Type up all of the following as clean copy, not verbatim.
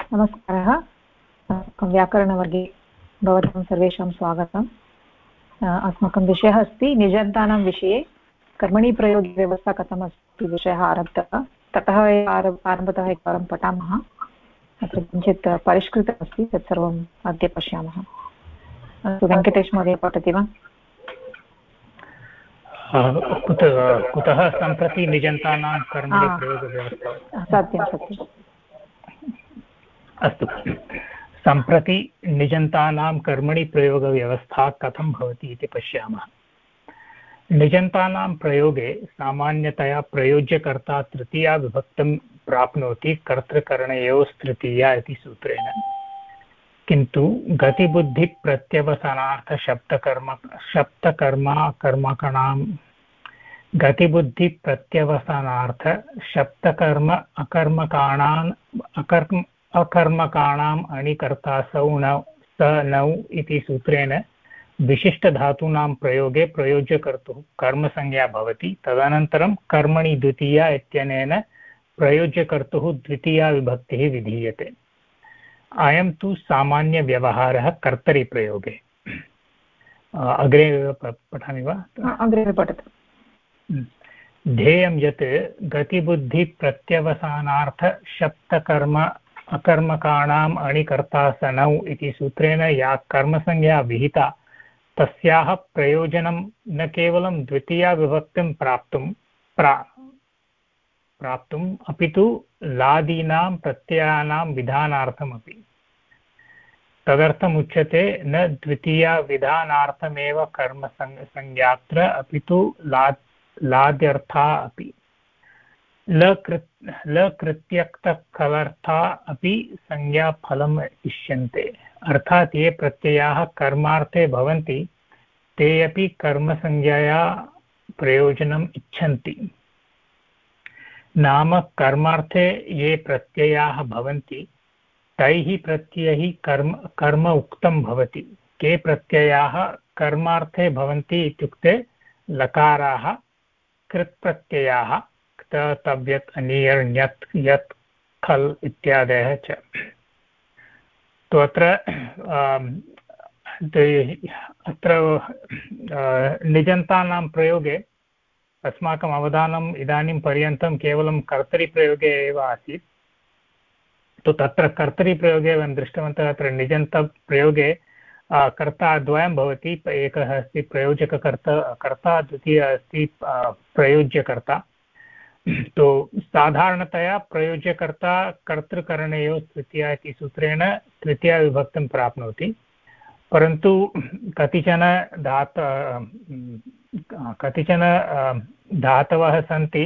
नमस्कारः। व्याकरणवर्गे भवतां सर्वेषां स्वागतम्। अस्माकं विषयः अस्ति निजन्तानां विषये कर्मणि प्रयोगव्यवस्था कथमस्ति विषयः आरब्धः। ततः आरम्भतः एकवारं पठामः। अत्र किञ्चित् परिष्कृतमस्ति तत्सर्वम् अद्य पश्यामः। अस्तु, वेङ्कटेश महोदय पठति वा? कुतः सम्प्रति निजन्तानां कर्मणि प्रयोगव्यवस्था? सत्यं सत्यम्। अस्तु, सम्प्रति निजन्तानां कर्मणि प्रयोगव्यवस्था कथं भवति इति पश्यामः। निजन्तानां प्रयोगे सामान्यतया प्रयोज्यकर्ता तृतीया विभक्तिं प्राप्नोति कर्तृकरणयोस्तृतीया इति सूत्रेण, किन्तु गतिबुद्धिप्रत्यवसानार्थशब्दकर्माकर्मकाणां अकर्मकाणाम् अणिकर्तासौ स नौ इति सूत्रेण विशिष्टधातूनां प्रयोगे प्रयोज्यकर्तुः कर्मसंज्ञा भवति। तदनन्तरं कर्मणि द्वितीया इत्यनेन प्रयोज्यकर्तुः द्वितीया विभक्तिः विधीयते। अयं तु सामान्यव्यवहारः कर्तरिप्रयोगे। अग्रे पठामि वा? अग्रे पठतु। ध्येयं यत् गतिबुद्धिप्रत्यवसानार्थशब्दकर्म अकर्मकाणाम् अणिकर्तासनौ इति सूत्रेण या कर्मसंज्ञा विहिता तस्याः प्रयोजनं न केवलं द्वितीया विभक्तिं प्राप्तुम् अपि तु लादीनां प्रत्ययानां विधानार्थमपि। तदर्थमुच्यते न द्वितीया विधानार्थमेव कर्मसंज्ञात्र अपि तु लाद्यर्था अपि। लकृत्यक्तफलर्था अपि संज्ञाफलम् इष्यन्ते। अर्थात् ये प्रत्ययाः कर्मार्थे भवन्ति ते अपि कर्मसंज्ञया प्रयोजनम् इच्छन्ति। नाम कर्मार्थे ये प्रत्ययाः भवन्ति तैः प्रत्ययैः कर्म उक्तं भवति। के प्रत्ययाः कर्मार्थे भवन्ति इत्युक्ते लकाराः, कृत्प्रत्ययाः, क्त, तव्यत्, अनियर्, ण्यत्, यत्, खल् इत्यादयः च। तो अत्र निजन्तानां प्रयोगे अस्माकम् अवधानम् इदानीं पर्यन्तं केवलं कर्तरिप्रयोगे एव आसीत्। तो तत्र कर्तरिप्रयोगे वयं दृष्टवन्तः। अत्र निजन्तप्रयोगे कर्ता द्वयं भवति। एकः अस्ति प्रयोजककर्ता, द्वितीयः अस्ति प्रयोज्यकर्ता। तो साधारणतया प्रयोज्यकर्ता कर्तृकरणयोः तृतीया इति सूत्रेण तृतीया विभक्तिं प्राप्नोति। परन्तु कतिचन धातवः सन्ति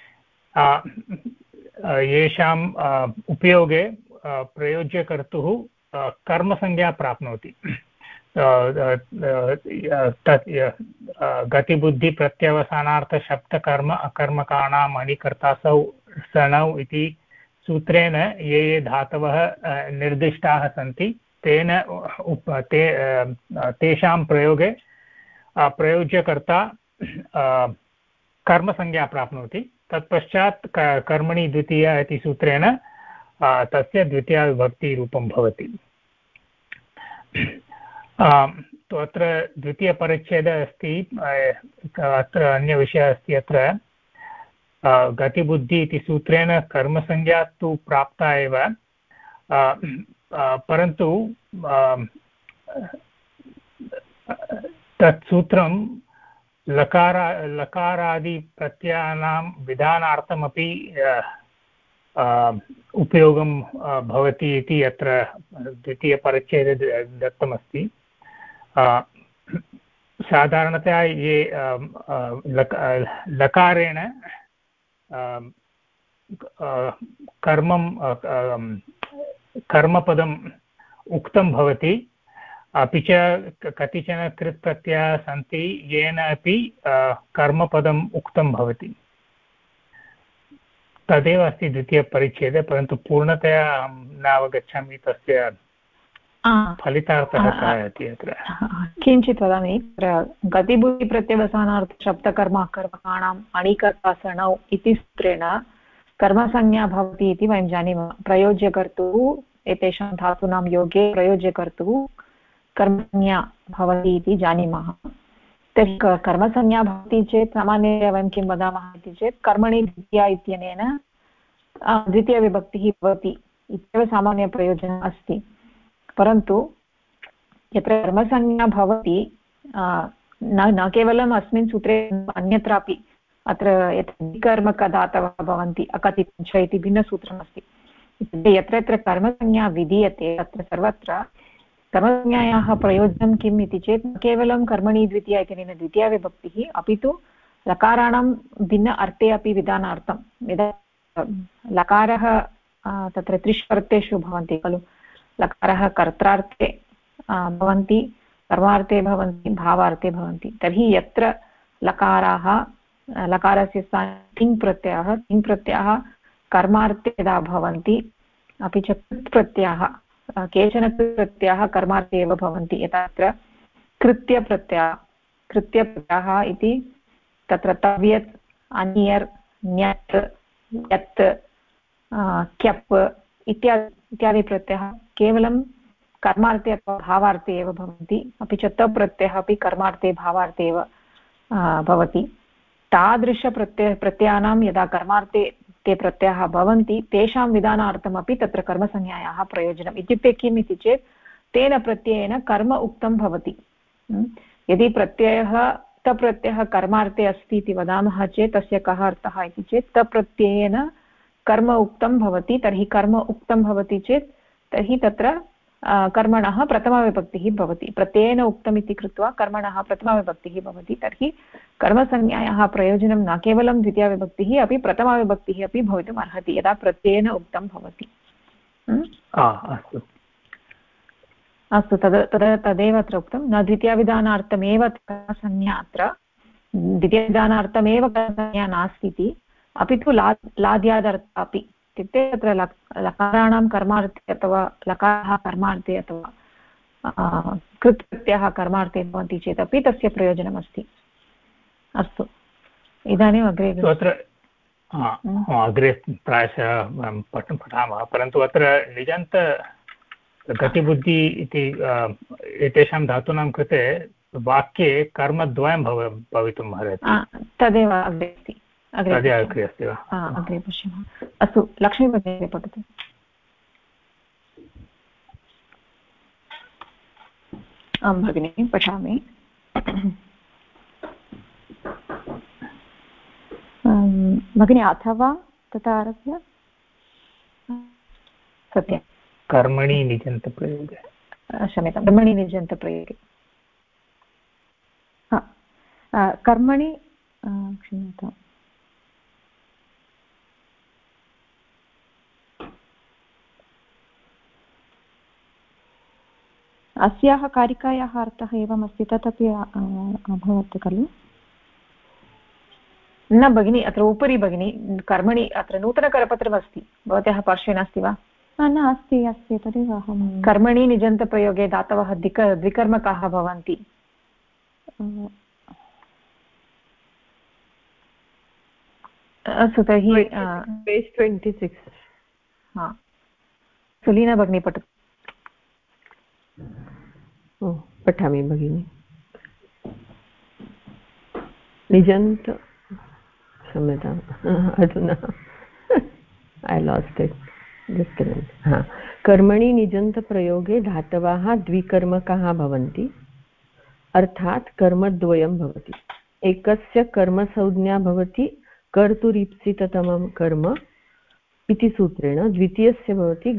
येषाम् उपयोगे प्रयोज्यकर्तुः कर्मसंज्ञा प्राप्नोति। गतिबुद्धिप्रत्यवसानार्थशब्दकर्म अकर्मकाणाम् अणिकर्तासौ सनौ इति सूत्रेण ये ये धातवः निर्दिष्टाः सन्ति तेषां प्रयोगे प्रयोज्यकर्ता कर्मसंज्ञा प्राप्नोति। तत्पश्चात् कर्मणि द्वितीया इति सूत्रेण तस्य द्वितीया विभक्तिरूपं भवति। तो अत्र द्वितीयपरिच्छेदः अस्ति। अत्र अन्यविषयः अस्ति। अत्र गतिबुद्धि इति सूत्रेण कर्मसंज्ञा तु प्राप्ता एव, परन्तु तत् सूत्रं लकारादिप्रत्ययानां विधानार्थमपि उपयोगं भवति इति अत्र द्वितीयपरिच्छेदे दत्तमस्ति। साधारणतया ये लकारेण कर्मपदम् उक्तं भवति, अपि च कतिचन कृत्प्रत्ययाः सन्ति येन अपि कर्मपदम् उक्तं भवति। तदेव अस्ति द्वितीयपरिच्छेदे, परन्तु पूर्णतया अहं न अवगच्छामि तस्य फलितार्थः कः इति। अत्र किञ्चित् वदामि। गतिबुद्धिप्रत्यवसानार्थशब्दकर्माकर्मकाणाम् अणिकर्तासनौ इति सूत्रेण कर्मसंज्ञा भवति इति वयं जानीमः। प्रयोज्यकर्तुः एतेषां धातूनां योगे प्रयोज्यकर्तुः कर्मसंज्ञा भवति इति जानीमः। तर्हि कर्मसंज्ञा भवति चेत् सामान्यतया वयं किं वदामः इति चेत् कर्मणि द्वितीया इत्यनेन द्वितीयविभक्तिः भवति इत्येव सामान्यप्रयोजनम् अस्ति। परन्तु यत्र कर्मसंज्ञा भवति न केवलम् अस्मिन् सूत्रे अन्यत्रापि अत्र यत् विकर्मकदातवः भवन्ति अकथितं च इति भिन्नसूत्रमस्ति। यत्र यत्र कर्मसंज्ञा विधीयते तत्र सर्वत्र कर्मसंज्ञायाः प्रयोजनं किम् इति चेत् न केवलं कर्मणि द्वितीया इत्यनेन द्वितीया विभक्तिः अपि तु लकाराणां भिन्न अर्थे अपि विधानार्थं यदा लकारः तत्र त्रिषु अर्थेषु भवन्ति खलु। लकारः कर्त्रार्थे भवन्ति, कर्मार्थे भवन्ति, भावार्थे भवन्ति। तर्हि यत्र लकाराः लकारस्य स्थाने तिङ् प्रत्ययः कर्मार्थे यदा भवन्ति अपि च कृत् प्रत्ययः केचन प्रत्ययाः कर्मार्थे एव भवन्ति। यथा अत्र कृत्यप्रत्ययः इति तत्र तव्यत् अनियर् न्यत् यत् क्यप् इत्यादि प्रत्ययः केवलं कर्मार्थे अथवा भावार्थे एव भवन्ति। अपि च तप्रत्ययः अपि कर्मार्थे भावार्थे एव भवति। तादृशप्रत्ययानां यदा कर्मार्थे ते प्रत्ययाः भवन्ति तेषां विधानार्थमपि तत्र कर्मसंज्ञायाः प्रयोजनम्। इत्युक्ते किम् इति चेत् तेन प्रत्ययेन कर्म उक्तं भवति। यदि तप्रत्ययः कर्मार्थे अस्ति इति वदामः चेत् तस्य कः अर्थः इति चेत् तप्रत्ययेन कर्म उक्तं भवति। तर्हि कर्म उक्तं भवति चेत् तर्हि तत्र कर्मणः प्रथमाविभक्तिः भवति। प्रत्ययेन उक्तम् इति कृत्वा कर्मणः प्रथमाविभक्तिः भवति। तर्हि कर्मसंज्ञायाः प्रयोजनं न केवलं द्वितीयाविभक्तिः अपि प्रथमाविभक्तिः अपि भवितुम् अर्हति यदा प्रत्ययेन उक्तं भवति। अस्तु तदेव अत्र उक्तं। न द्वितीयविधानार्थमेव कर्मसंज्ञा अत्र द्वितीयविधानार्थमेव कर्मसंज्ञा नास्ति इति अपि तु लाद्यादर्थः अपि। इत्युक्ते तत्र लकाराणां कर्मार्थे अथवा लकारः कर्मार्थे अथवा कृत् प्रत्ययः कर्मार्थे भवन्ति चेदपि तस्य प्रयोजनमस्ति। अस्तु इदानीम् अग्रे अग्रे प्रायशः पठामः। परन्तु अत्र निजन्त गतिबुद्धि इति एतेषां धातूनां कृते वाक्ये कर्मद्वयं भवितुम् अर्हति। तदेव अग्रे अस्ति। अग्रे अस्ति वा? अग्रे पश्यामः। अस्तु लक्ष्मीभगिनी पठतु। आं भगिनी पठामि। भगिनी अथवा तथा आरभ्य सत्यं कर्मणि निजन्तप्रयोगे क्षम्यतां कर्मणि निजन्तप्रयोगे कर्मणि क्षम्यताम् अस्याः कारिकायाः अर्थः एवमस्ति तदपि अभवत् खलु? न भगिनी अत्र उपरि भगिनी कर्मणि अत्र नूतनकरपत्रमस्ति भवत्याः पार्श्वे नास्ति वा? न अस्ति अस्ति तदेव अहं कर्मणि निजन्तप्रयोगे धातवः द्विकर्मकाः भवन्ति। अस्तु तर्हि पेज् 26 सुलीना भगिनी पठतु। पठामि भगिनि। निजन्त क्षम्यताम् अधुना ऐ लास्ट् इट् जस्ट् कर्मणि निजन्तप्रयोगे धातवः द्विकर्मकाः भवन्ति अर्थात् कर्मद्वयं भवति। एकस्य कर्मसंज्ञा भवति कर्तुरीप्सिततमं कर्म इति सूत्रेण, द्वितीयस्य भवति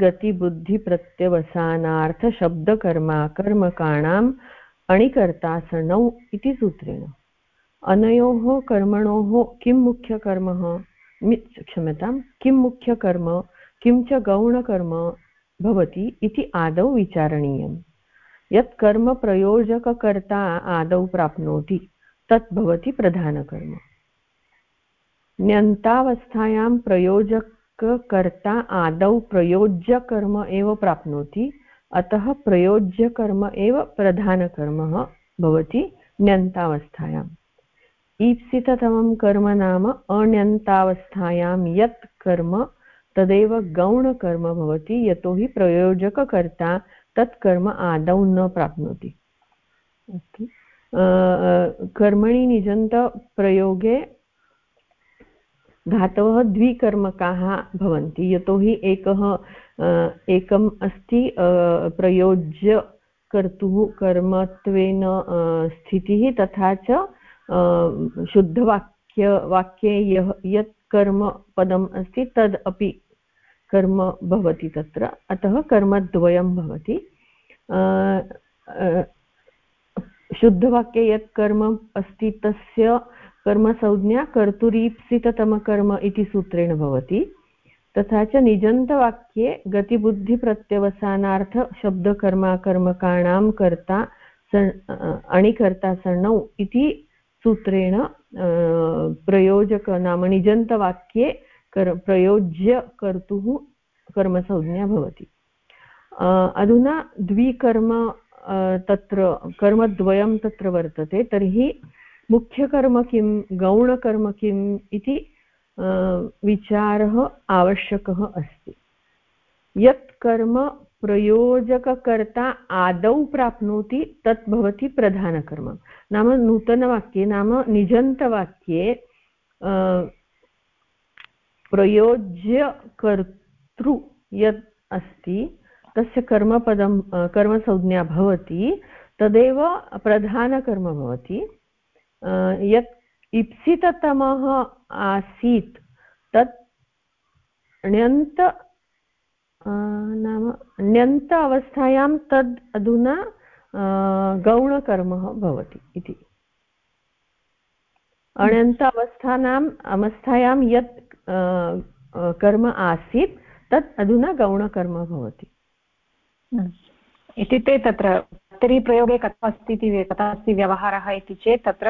गतिबुद्धिप्रत्यवसानार्थशब्दकर्माकर्मकाणाम् अणिकर्तासनौ इति सूत्रेण। अनयोः कर्मणोः किं मुख्यकर्मः किं मुख्यकर्म किं च गौणकर्म भवति इति आदौ विचारणीयम्। यत् कर्म प्रयोजककर्ता आदौ प्राप्नोति तत् भवति प्रधानकर्म। ण्यन्तावस्थायां प्रयोजककर्ता आदौ प्रयोज्यकर्म एव प्राप्नोति, अतः प्रयोज्यकर्म एव प्रधानकर्म भवति ण्यन्तावस्थायाम्। ईप्सिततमं कर्म नाम अण्यन्तावस्थायां यत् कर्म तदेव गौणकर्म भवति, यतोहि प्रयोजककर्ता तत् कर्म आदौ न प्राप्नोति। अस्तु, कर्मणि निजन्तप्रयोगे धातवः द्विकर्मकाः भवन्ति, यतोहि एकम् अस्ति प्रयोज्य कर्तुः कर्मत्वेन स्थितिः, तथा च वाक्ये यत् कर्मपदम् अस्ति तद् अपि कर्म भवति तत्र, अतः कर्मद्वयं भवति। शुद्धवाक्ये यत् कर्म अस्ति तस्य कर्मसंज्ञा कर्तुरीप्सिततमकर्म इति सूत्रेण भवति। तथा च निजन्तवाक्ये गतिबुद्धिप्रत्यवसानार्थ शब्दकर्माकर्मकाणां कर्ता अणिकर्ता सण्णौ इति सूत्रेण प्रयोजक नाम निजन्तवाक्ये प्रयोज्य कर्तुः कर्मसंज्ञा भवति। अधुना द्विकर्म तत्र कर्मद्वयं तत्र वर्तते, तर्हि मुख्यकर्म किं गौणकर्म किम् इति विचारः आवश्यकः अस्ति। यत् कर्म प्रयोजककर्ता आदौ प्राप्नोति तत् भवति प्रधानकर्म। नाम नूतनवाक्ये नाम निजन्तवाक्ये प्रयोज्यकर्तृ यत् अस्ति तस्य कर्मपदं कर्मसंज्ञा भवति, तदेव प्रधानकर्म भवति। यत् इप्सिततमः आसीत् तत् नाम ण्यन्त अवस्थायां तद् अधुना गौणकर्म भवति इति। अण्यन्त अवस्थायां यत् कर्म आसीत् तत् अधुना गौणकर्म भवति इति। ते तत्र कर्तरिप्रयोगे कथमस्ति व्यवहारः इति चेत् तत्र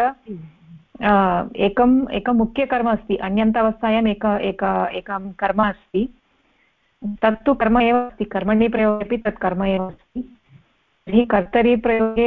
एकं मुख्यकर्म अस्ति, अन्यन्तावस्थायाम् एकं कर्म अस्ति, तत्तु कर्म एव अस्ति। कर्मणि प्रयोगे अपि तत् कर्म एव अस्ति। तर्हि कर्तरिप्रयोगे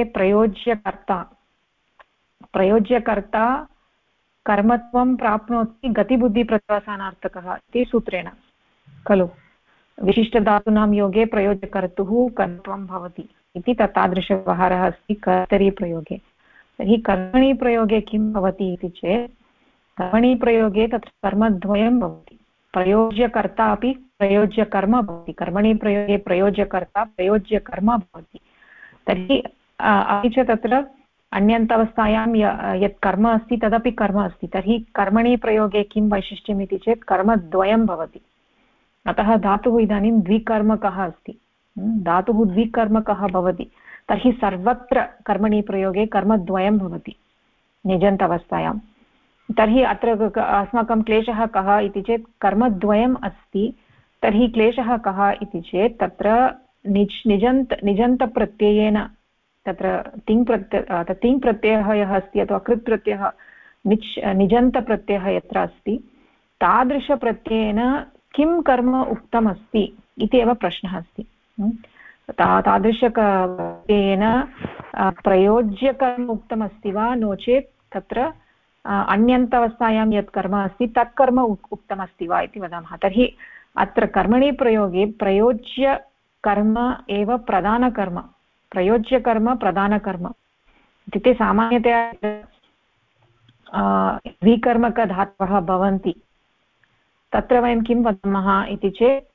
प्रयोज्यकर्ता कर्मत्वं प्राप्नोति गतिबुद्धिप्रत्यवसानार्थकः इति सूत्रेण खलु। विशिष्टधातूनां योगे प्रयोज्यकर्तुः कर्मत्वं भवति इति तादृशव्यवहारः अस्ति कर्तरिप्रयोगे। तर्हि कर्मणि प्रयोगे किं भवति इति चेत् कर्मणि प्रयोगे तत्र कर्मद्वयं भवति। प्रयोज्यकर्ता अपि प्रयोज्यकर्म भवति। कर्मणि प्रयोगे प्रयोज्यकर्ता प्रयोज्यकर्म भवति। तर्हि अपि च तत्र अन्यन्तवस्थायां यत् कर्म अस्ति तदपि कर्म अस्ति। तर्हि कर्मणि प्रयोगे किं वैशिष्ट्यम् इति चेत् कर्मद्वयं भवति। अतः धातुः इदानीं द्विकर्मकः अस्ति। धातुः द्विकर्मकः भवति, तर्हि सर्वत्र कर्मणि प्रयोगे कर्मद्वयं भवति निजन्तवस्थायां। तर्हि अत्र अस्माकं क्लेशः कः इति चेत् कर्मद्वयम् अस्ति, तर्हि क्लेशः कः इति चेत् तत्र निजन्तप्रत्ययेन तत्र तिङ् प्रत्ययः यः अस्ति अथवा कृत् प्रत्ययः निजन्तप्रत्ययः यत्र अस्ति तादृशप्रत्ययेन किं कर्म उक्तमस्ति इति एव प्रश्नः अस्ति। तादृशप्रत्ययेन प्रयोज्यकर्म उक्तमस्ति वा, नो चेत् तत्र अन्यन्तवस्थायां यत् कर्म अस्ति तत् कर्म उक्तमस्ति वा इति वदामः। तर्हि अत्र कर्मणि प्रयोगे प्रयोज्यकर्म एव प्रधानकर्म, प्रयोज्यकर्म प्रधानकर्म इत्युक्ते सामान्यतया द्विकर्मकधातवः भवन्ति तत्र वयं किं वदामः इति चेत्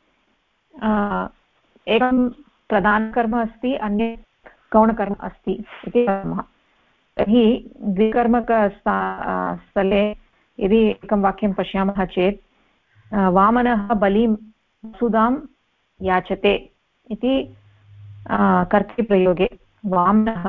एकं प्रधानकर्म अस्ति, अन्य गौणकर्म अस्ति इति वदामः। तर्हि द्विकर्मकस्थले यदि एकं वाक्यं पश्यामः चेत् वामनः बलिं वसुधां याचते इति कर्तृप्रयोगे वामनः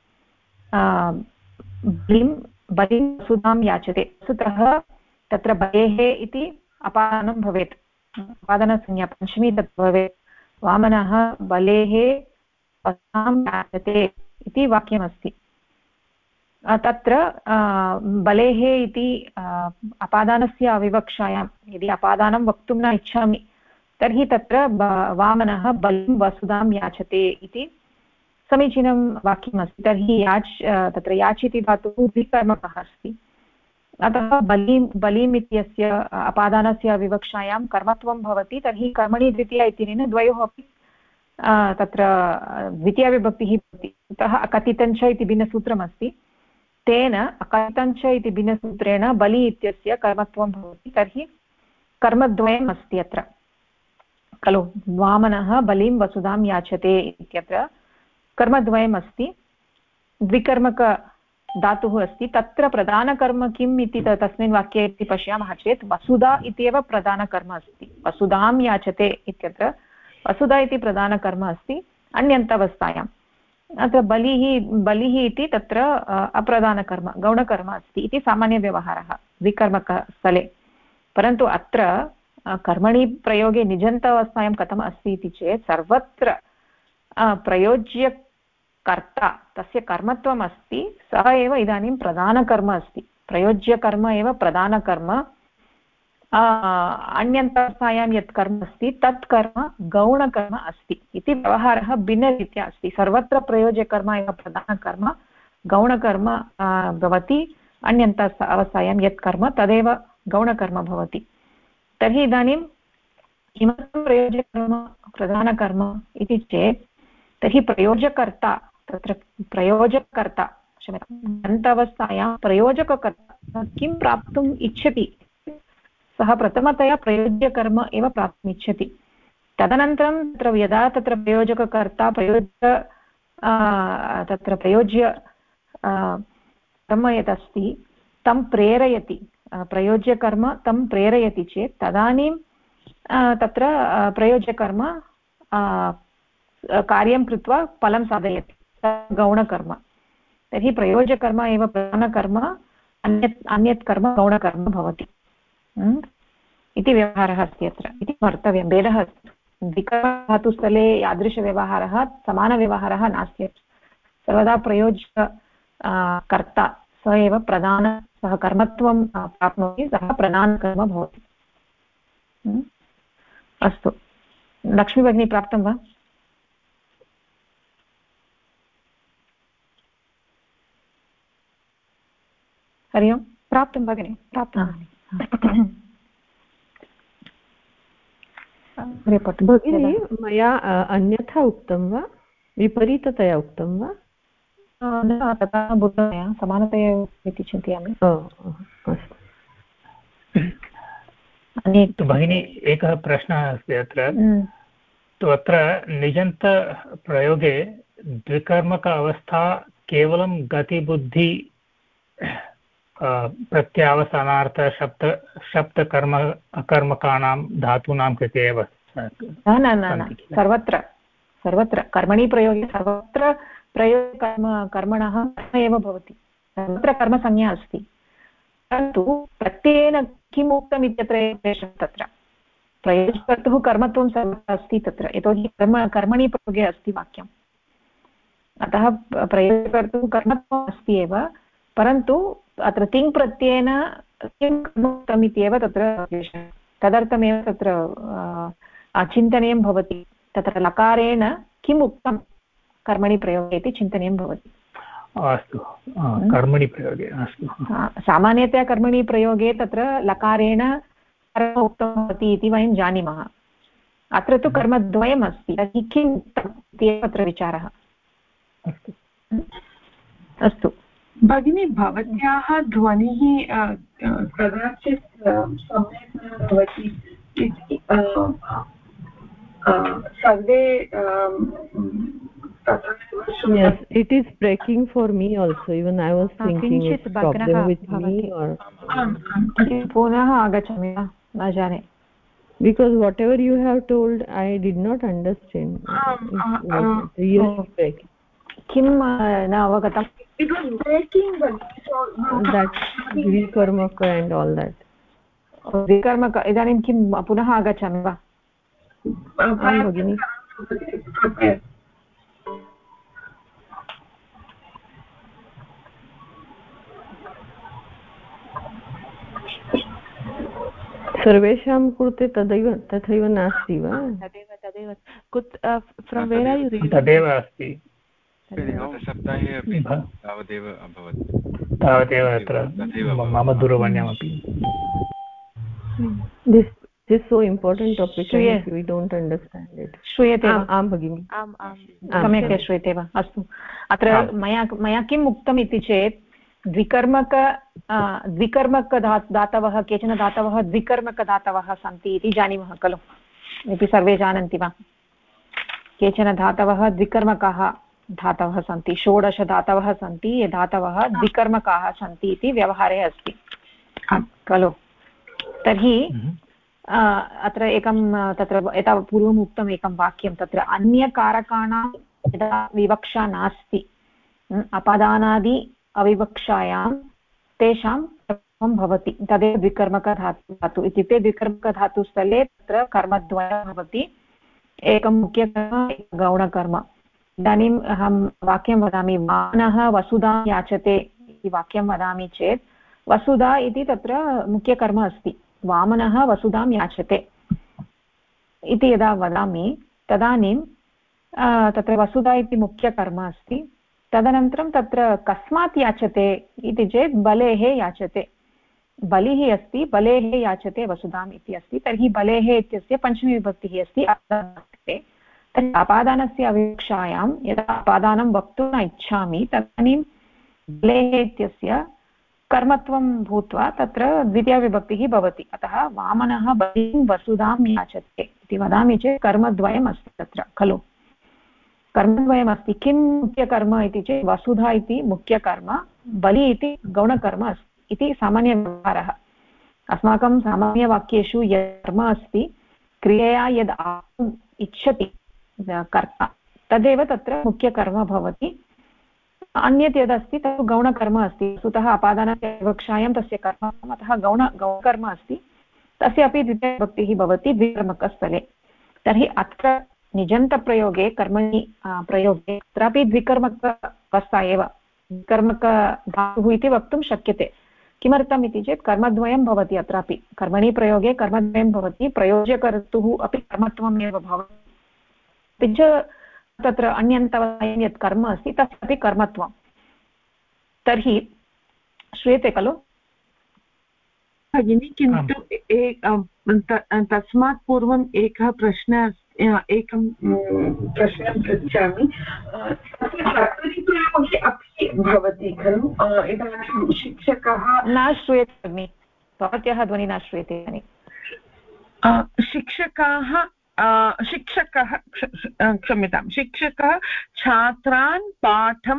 बलिं वसुधां याचते। वस्तुतः तत्र बलेः इति अपादानं भवेत्, अपादानसंज्ञा पञ्चमी तत् भवेत्। वामनः बलेः वसुधां याचते इति वाक्यमस्ति। तत्र बलेः इति अपादानस्य अविवक्षायां यदि अपादानं वक्तुं न इच्छामि तर्हि तत्र वामनः बलिं वसुधां याचते इति समीचीनं वाक्यमस्ति। तर्हि तत्र याचिति धातुः द्विकर्मकः अस्ति। अतः बलिम् इत्यस्य अपादानस्य विवक्षायां कर्मत्वं भवति, तर्हि कर्मणि द्वितीया इत्यनेन द्वयोः अपि तत्र द्वितीयाविभक्तिः भवति। अतः अकथितञ्च इति भिन्नसूत्रमस्ति, तेन अकथितञ्च इति भिन्नसूत्रेण बलि इत्यस्य कर्मत्वं भवति। तर्हि कर्मद्वयम् अस्ति अत्र खलु, वामनः बलिं वसुधां याचते इत्यत्र कर्मद्वयम् अस्ति, द्विकर्मकधातुः अस्ति। तत्र प्रधानकर्म किम् इति तस्मिन् वाक्ये इति पश्यामः चेत् वसुधा इत्येव प्रधानकर्म अस्ति। वसुधां याचते इत्यत्र वसुधा इति प्रधानकर्म अस्ति अन्यन्तावस्थायाम्। अत्र बलिः इति तत्र अप्रधानकर्म गौणकर्म अस्ति इति सामान्यव्यवहारः द्विकर्मकस्थले। परन्तु अत्र कर्मणि प्रयोगे निजन्तावस्थायां कथम् अस्ति इति चेत् सर्वत्र प्रयोज्यकर्ता तस्य कर्मत्वम् अस्ति, सः एव इदानीं प्रधानकर्म अस्ति। प्रयोज्यकर्म एव प्रधानकर्म, अन्यन्तावस्थायां यत् कर्म अस्ति तत् कर्म गौणकर्म अस्ति इति व्यवहारः भिन्नरीत्या अस्ति। सर्वत्र प्रयोज्यकर्म एव प्रधानकर्म, गौणकर्म भवति, अन्यन्त अवस्थायां यत् कर्म तदेव गौणकर्म भवति। तर्हि इदानीं किमर्थं प्रयोज्यकर्म प्रधानकर्म इति चेत् तर्हि प्रयोजकर्ता तत्र प्रयोजकर्ता अन्तवस्थायां प्रयोजककर्ता किं प्राप्तुम् इच्छति, सः प्रथमतया प्रयोज्यकर्म एव प्राप्तुम् इच्छति। तदनन्तरं तत्र यदा तत्र प्रयोजककर्ता तत्र प्रयोज्य कर्म यदस्ति तं प्रेरयति, प्रयोज्यकर्म तं प्रेरयति चेत् तदानीं तत्र प्रयोज्यकर्म कार्यं कृत्वा फलं साधयति, गौणकर्म। तर्हि प्रयोज्यकर्म एव प्रधानकर्म, अन्यत् कर्म गौणकर्म भवति इति व्यवहारः अस्ति अत्र इति कर्तव्यं। भेदः अस्ति, द्विकर्मधातुस्थले यादृशव्यवहारः समानव्यवहारः नास्ति। सर्वदा प्रयोज्य कर्ता स एव सः कर्मत्वं प्राप्नोति, सः प्रधानकर्म भवति। अस्तु, लक्ष्मी भगिनी प्राप्तं वा? हरि ओम्। प्राप्तं भगिनि, प्राप्तं भगिनि। मया अन्यथा उक्तं वा, विपरीततया उक्तं वा? तथा बुद्धतया समानतया इति चिन्तयामि। अस्तु भगिनी, एकः प्रश्नः अस्ति अत्र तु। अत्र निजन्तप्रयोगे द्विकर्मक अवस्था केवलं गतिबुद्धि प्रत्यावसानार्थ शब्दकर्मकाणां धातूनां कृते एव न, सर्वत्र कर्मणि प्रयोगे सर्वत्र कर्मणः एव भवति, सर्वत्र कर्मसंज्ञा अस्ति। परन्तु प्रत्ययेन किम् उक्तम् इत्यत्र तत्र प्रयोजकर्तुः कर्मत्वं सर्वत्र अस्ति तत्र, यतोहि कर्मणि प्रयोगे अस्ति वाक्यम्। अतः प्रयोजकर्तुः कर्मत्वम् अस्ति एव, परन्तु अत्र तिङ् प्रत्ययेन किं कर्म इत्येव तत्र तदर्थमेव तत्र चिन्तनीयं भवति। तत्र लकारेण किम् उक्तं कर्मणि प्रयोगे इति चिन्तनीयं भवति। अस्तु, कर्मणि प्रयोगे अस्तु। सामान्यतया कर्मणि प्रयोगे तत्र लकारेण कर्म उक्तं भवति इति वयं जानीमः। अत्र तु कर्मद्वयम् अस्ति, तर्हि किम् उक्तम् इत्येव अत्र विचारः। अस्तु भगिनी, भवत्याः ध्वनिः कदाचित् सम्यक् न भवति इति सर्वे Yes, it is breaking for me also. Even I was thinking it's problem with me or पुनः आगच्छामि वा न जाने, because whatever you have told I did not understand. Really breaking. किं न अवगतम्? It was breaking, but so that vikarmaka and all that. विकर्मक इदानीं किं पुनः आगच्छामि वा? भगिनि, सर्वेषां कृते तथैव नास्ति वा? तदेव from where are you reading? तदेव अस्ति। गतसप्ताहे अपि तावदेव अभवत् तावदेव अत्र मम दूरवाण्यामपि this so important topic and if we don't understand it श्रूयते वा? आं भगिनि सम्यक् श्रूयते वा? अस्तु अत्र मया किम् उक्तम् इति चेत् द्विकर्मकधातवः केचन धातवः द्विकर्मकधातवः सन्ति इति जानीमः खलु इति सर्वे जानन्ति वा? केचन धातवः द्विकर्मकाः धातवः सन्ति 16 धातवः सन्ति ये धातवः द्विकर्मकाः सन्ति इति व्यवहारे अस्ति खलु तर्हि अत्र एकं तत्र यथा पूर्वम् उक्तम् एकं वाक्यं तत्र अन्यकारकाणां यदा विवक्षा नास्ति अपादानादि अविवक्षायां तेषां कर्म भवति तदेव द्विकर्मकधातु इत्युक्ते द्विकर्मकधातुस्थले तत्र कर्मद्वयं भवति एकं मुख्यकर्म एकं गौणकर्म इदानीम् अहं वाक्यं वदामि वामनः वसुधां याचते इति वाक्यं वदामि चेत् वसुधा इति तत्र मुख्यकर्म अस्ति वामनः वसुधां याचते इति यदा वदामि तदानीं तत्र वसुधा इति मुख्यकर्म अस्ति तदनन्तरं तत्र कस्मात् याचते इति चेत् बलेः याचते बलिः अस्ति बलेः याचते वसुधाम् इति अस्ति तर्हि बलेः इत्यस्य पञ्चमी विभक्तिः अस्ति तर्हि अपादानस्य अविवक्षायां यदा अपादानं वक्तुं न इच्छामि तदानीं बलेः इत्यस्य कर्मत्वं भूत्वा तत्र द्वितीयविभक्तिः भवति अतः वामनः बलिं वसुधां याचते इति वदामि चेत् कर्मद्वयम् अस्ति तत्र खलु कर्मद्वयमस्ति किं मुख्यकर्म इति चेत् वसुधा इति मुख्यकर्म बलि इति गौणकर्म अस्ति इति सामान्यव्यवहारः अस्माकं सामान्यवाक्येषु यत् कर्म अस्ति क्रियया यद् आप्तुम् इच्छति कर्ता तदेव तत्र मुख्यकर्म भवति अन्यत् यदस्ति तत् गौणकर्म अस्ति वस्तुतः अपादानस्य विवक्षायां तस्य कर्म अतः गौणकर्म अस्ति तस्य अपि द्वितीयविभक्तिः भवति द्विकर्मकस्थले तर्हि अत्र निजन्तप्रयोगे कर्मणि प्रयोगे अत्रापि द्विकर्मकवस्था एव द्विकर्मकधातुः इति वक्तुं शक्यते किमर्थम् इति चेत् कर्मद्वयं भवति अत्रापि कर्मणि प्रयोगे कर्मद्वयं भवति प्रयोज्यकर्तुः अपि कर्मत्वम् एव भवति अपि च तत्र अन्यन्तवयं यत् कर्म अस्ति तस्यापि कर्मत्वं तर्हि श्रूयते खलु भगिनि किन्तु तस्मात् पूर्वम् एकं प्रश्नं पृच्छामि कर्तरिप्रयोगे अपि भवति खलु इदानीं शिक्षकः न श्रूयते भगिनि भवत्याः ध्वनिः न श्रूयते इदानीं शिक्षकः क्षम्यतां शिक्षकः छात्रान् पाठं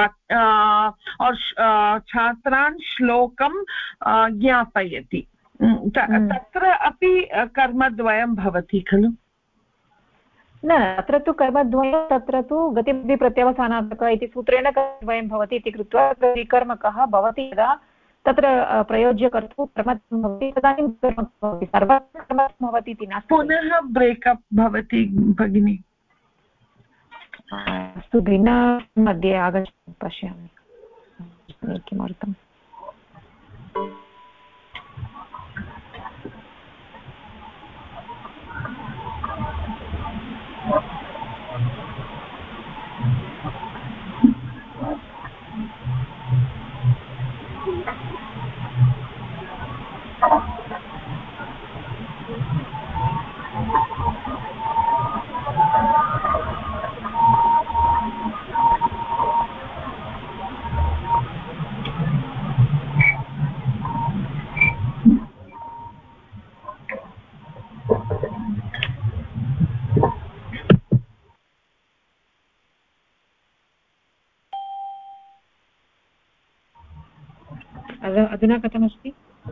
छात्रान् श्लोकं ज्ञापयति तत्र अपि कर्मद्वयं भवति खलु न अत्र तु कर्मद्वयं तत्र तु गतिविधिप्रत्यवसानार्थक इति सूत्रेण कर्मद्वयं भवति इति कृत्वा विकर्मकः भवति यदा तत्र प्रयोज्यकर्तुः कर्मत्वं भवति तदानीं कर्मत्वं भवति सर्वत्र कर्मत्वं भवति इति नास्ति पुनः ब्रेकप् भवति भगिनि अस्तु भिन्न मध्ये आगच्छति पश्यामि किमर्थम् अधुना कथमस्ति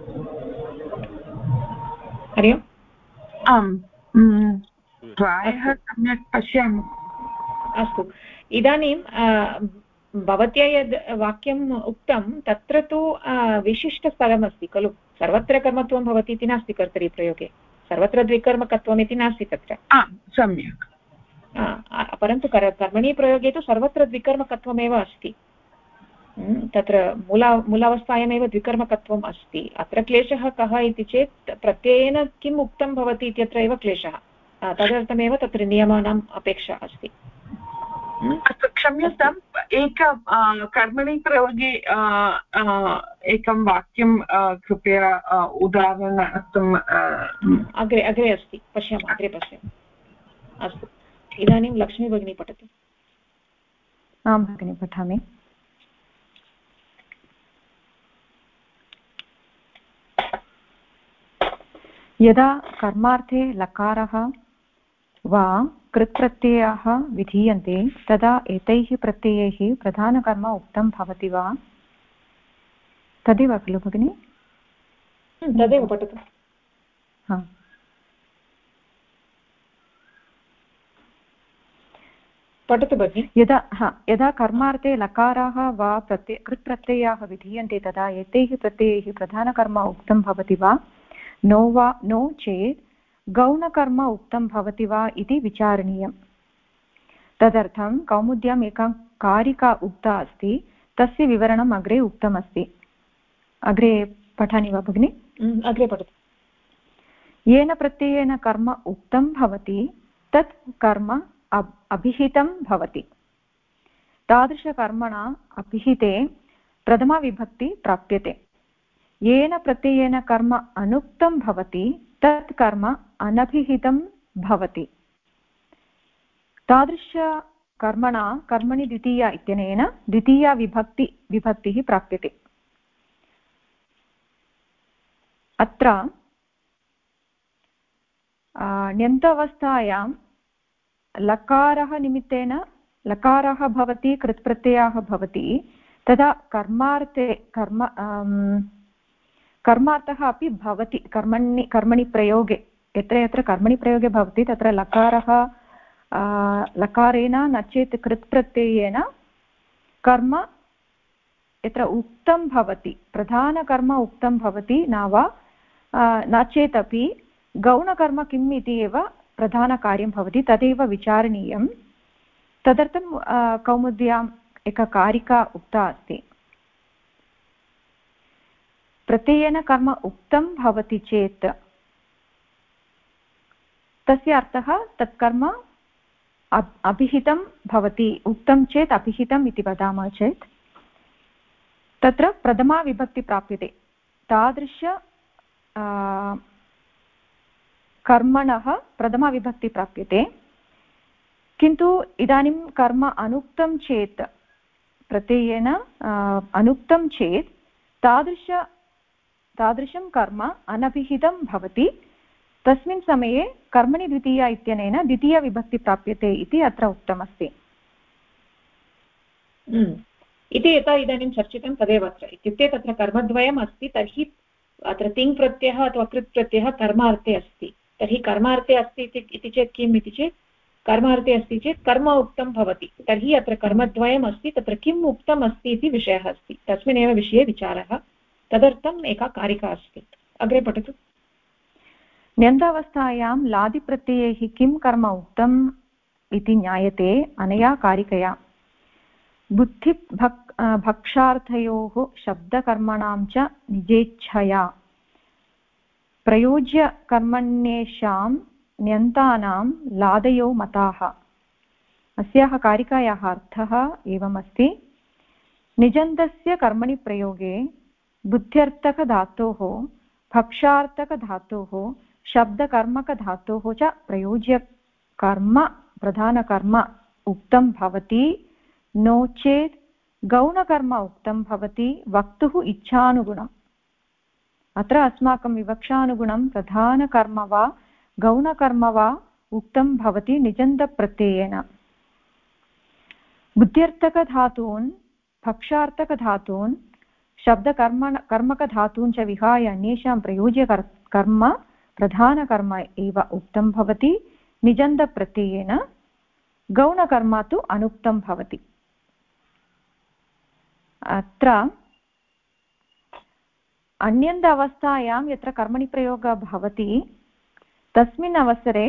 हरि ओम् आम् प्रायः सम्यक् पश्यामि अस्तु इदानीं भवत्या यद् वाक्यम् उक्तं तत्र तु विशिष्टस्थलमस्ति खलु सर्वत्र कर्मत्वं भवति इति नास्ति कर्तरिप्रयोगे सर्वत्र द्विकर्मकत्वम् इति नास्ति तत्र सम्यक् परन्तु कर्मणि प्रयोगे तु सर्वत्र द्विकर्मकत्वमेव अस्ति तत्र मूलावस्थायामेव द्विकर्मकत्वम् अस्ति अत्र क्लेशः कः इति चेत् प्रत्ययेन किम् उक्तं भवति इत्यत्र एव क्लेशः तदर्थमेव तत्र नियमानाम् अपेक्षा अस्ति क्षम्यताम् कर्मणि प्रयोगे एकं वाक्यं कृपया उदाहरणार्थम् अग्रे अग्रे अस्ति, पश्यामः, अग्रे पश्यामः। अस्तु, इदानीं लक्ष्मी भगिनी पठतु। आं भगिनी पठामि। यदा कर्मार्थे लकारः वा कृत्प्रत्ययाः विधीयन्ते तदा एतैः प्रत्ययैः प्रधानकर्म उक्तं भवति वा? तदेव खलु भगिनि? तदेव पठतु। पठतु भगिनि। यदा कर्मार्थे लकाराः वा कृत्प्रत्ययाः विधीयन्ते तदा एतैः प्रत्ययैः प्रधानकर्म उक्तं भवति वा? नो चेत् गौणकर्म उक्तं भवति वा इति विचारणीयम्। तदर्थं कौमुद्याम् एका कारिका उक्ता अस्ति, तस्य विवरणम् अग्रे उक्तमस्ति। अग्रे पठामि वा भगिनि? अग्रे पठतु। येन प्रत्ययेन कर्म उक्तं भवति तत् कर्म अभिहितं भवति। तादृशकर्मणा अभिहिते प्रथमाविभक्ति प्राप्यते। येन प्रत्ययेन कर्म अनुक्तं भवति तत् कर्म अनभिहितं भवति। तादृशकर्मणा कर्मणि द्वितीया इत्यनेन द्वितीया विभक्तिः प्राप्यते। अत्र ण्यन्तावस्थायां लकारः निमित्तेन लकारः भवति, कृत्प्रत्ययः भवति, तदा कर्मार्थः अपि भवति। कर्मणि प्रयोगे यत्र यत्र कर्मणि प्रयोगे भवति तत्र लकारेण न चेत् कृत्प्रत्ययेन कर्म यत्र उक्तं भवति, प्रधानकर्म उक्तं भवति न वा, न चेत् अपि गौणकर्म किम् इति एव प्रधानकार्यं भवति, तदेव विचारणीयं। तदर्थं कौमुद्याम् एका कारिका उक्ता अस्ति। प्रत्ययेन कर्म उक्तं भवति चेत् तस्य अर्थः तत्कर्म अभिहितं भवति। उक्तं चेत् अभिहितम् इति वदामः चेत् तत्र प्रथमा विभक्ति प्राप्यते। तादृश कर्मणः प्रथमा विभक्ति प्राप्यते। किन्तु इदानीं कर्म अनुक्तं चेत्, प्रत्ययेन अनुक्तं चेत् तादृशं कर्म अनभिहितं भवति। तस्मिन् समये कर्मणि द्वितीया इत्यनेन द्वितीया विभक्ति प्राप्यते इति अत्र उक्तमस्ति। इति यथा इदानीं चर्चितं तदेव अत्र। इत्युक्ते तत्र कर्मद्वयम् अस्ति, तर्हि अत्र तिङ् प्रत्ययः अथवा कृत् प्रत्ययः कर्मार्थे अस्ति। तर्हि कर्मार्थे अस्ति इति चेत् किम् इति चेत्, कर्मार्थे अस्ति चेत् कर्म उक्तं भवति। तर्हि अत्र कर्मद्वयम् अस्ति, तत्र किम् उक्तम् अस्ति इति विषयः अस्ति। तस्मिन्नेव विषये विचारः। तदर्थम् एका कारिका अस्ति। अग्रे पठतु। ण्यन्तावस्थायां लादिप्रत्ययैः किं कर्म उक्तम् इति ज्ञायते अनया कारिकया। बुद्धिभक्षार्थयोः शब्दकर्मणां च निजेच्छया प्रयोज्यकर्मण्येषां ण्यन्तानां लादयो मताः। अस्याः कारिकायाः अर्थः एवमस्ति। निजन्तस्य कर्मणि प्रयोगे बुद्ध्यर्थकधातोः, भक्षार्थकधातोः, शब्दकर्मकधातोः च प्रयोज्यकर्म प्रधानकर्म उक्तं भवति। नो चेत् गौणकर्म उक्तं भवति वक्तुः इच्छानुगुणम्। अत्र अस्माकं विवक्षानुगुणं प्रधानकर्म वा गौणकर्म वा उक्तं भवति निजन्तप्रत्ययेन। बुद्ध्यर्थकधातून्, भक्षार्थकधातून्, शब्दकर्मकधातून् च विहाय अन्येषां प्रयोज्यकर्म प्रधानकर्म एव उक्तं भवति निजन्तप्रत्ययेन। गौणकर्म तु अनुक्तं भवति। अत्र अन्यन्त अवस्थायां यत्र कर्मणि प्रयोगः भवति तस्मिन् अवसरे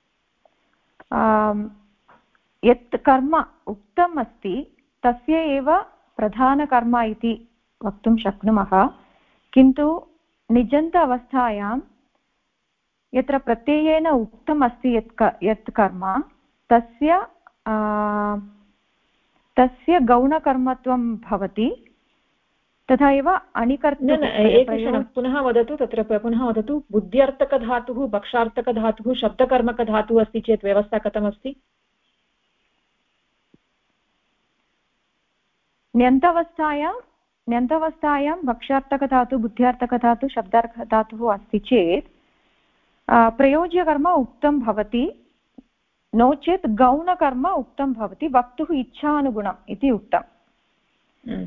यत् कर्म उक्तम् अस्ति तस्य एव प्रधानकर्म इति वक्तुं शक्नुमः। किन्तु निजन्त अवस्थायां यत्र प्रत्ययेन उक्तम् अस्ति यत् कर्म, तस्य तस्य गौणकर्मत्वं भवति तथा एव एकक्षणं पुनः वदतु तत्र पुनः वदतु बुद्ध्यर्थकधातुः भक्षार्थकधातुः शब्दकर्मकधातुः अस्ति चेत् व्यवस्था कथमस्ति ण्यन्तावस्थायां भक्षार्थकधातुः बुद्ध्यार्थकधातुः शब्दार्थकधातुः अस्ति चेत् प्रयोज्यकर्म उक्तं भवति नो चेत् गौणकर्म उक्तं भवति वक्तुः इच्छानुगुणम् इति उक्तम्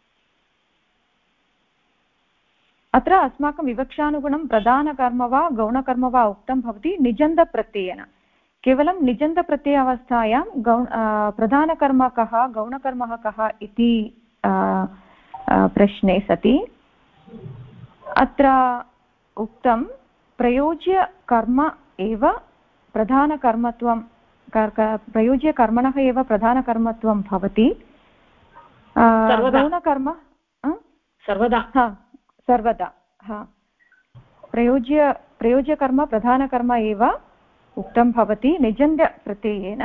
अत्र अस्माकं विवक्षानुगुणं प्रधानकर्म वा गौणकर्म वा उक्तं भवति निजन्तप्रत्ययेन केवलं निजन्तप्रत्यय अवस्थायां प्रधानकर्म कः गौणकर्मः कः इति प्रश्ने सति अत्र उक्तं प्रयोज्यकर्म एव प्रधानकर्मत्वं प्रयोज्यकर्मणः एव प्रधानकर्मत्वं भवति गौणकर्म सर्वदा प्रयोज्यकर्म प्रधानकर्म एव उक्तं भवति निजन्तप्रत्ययेन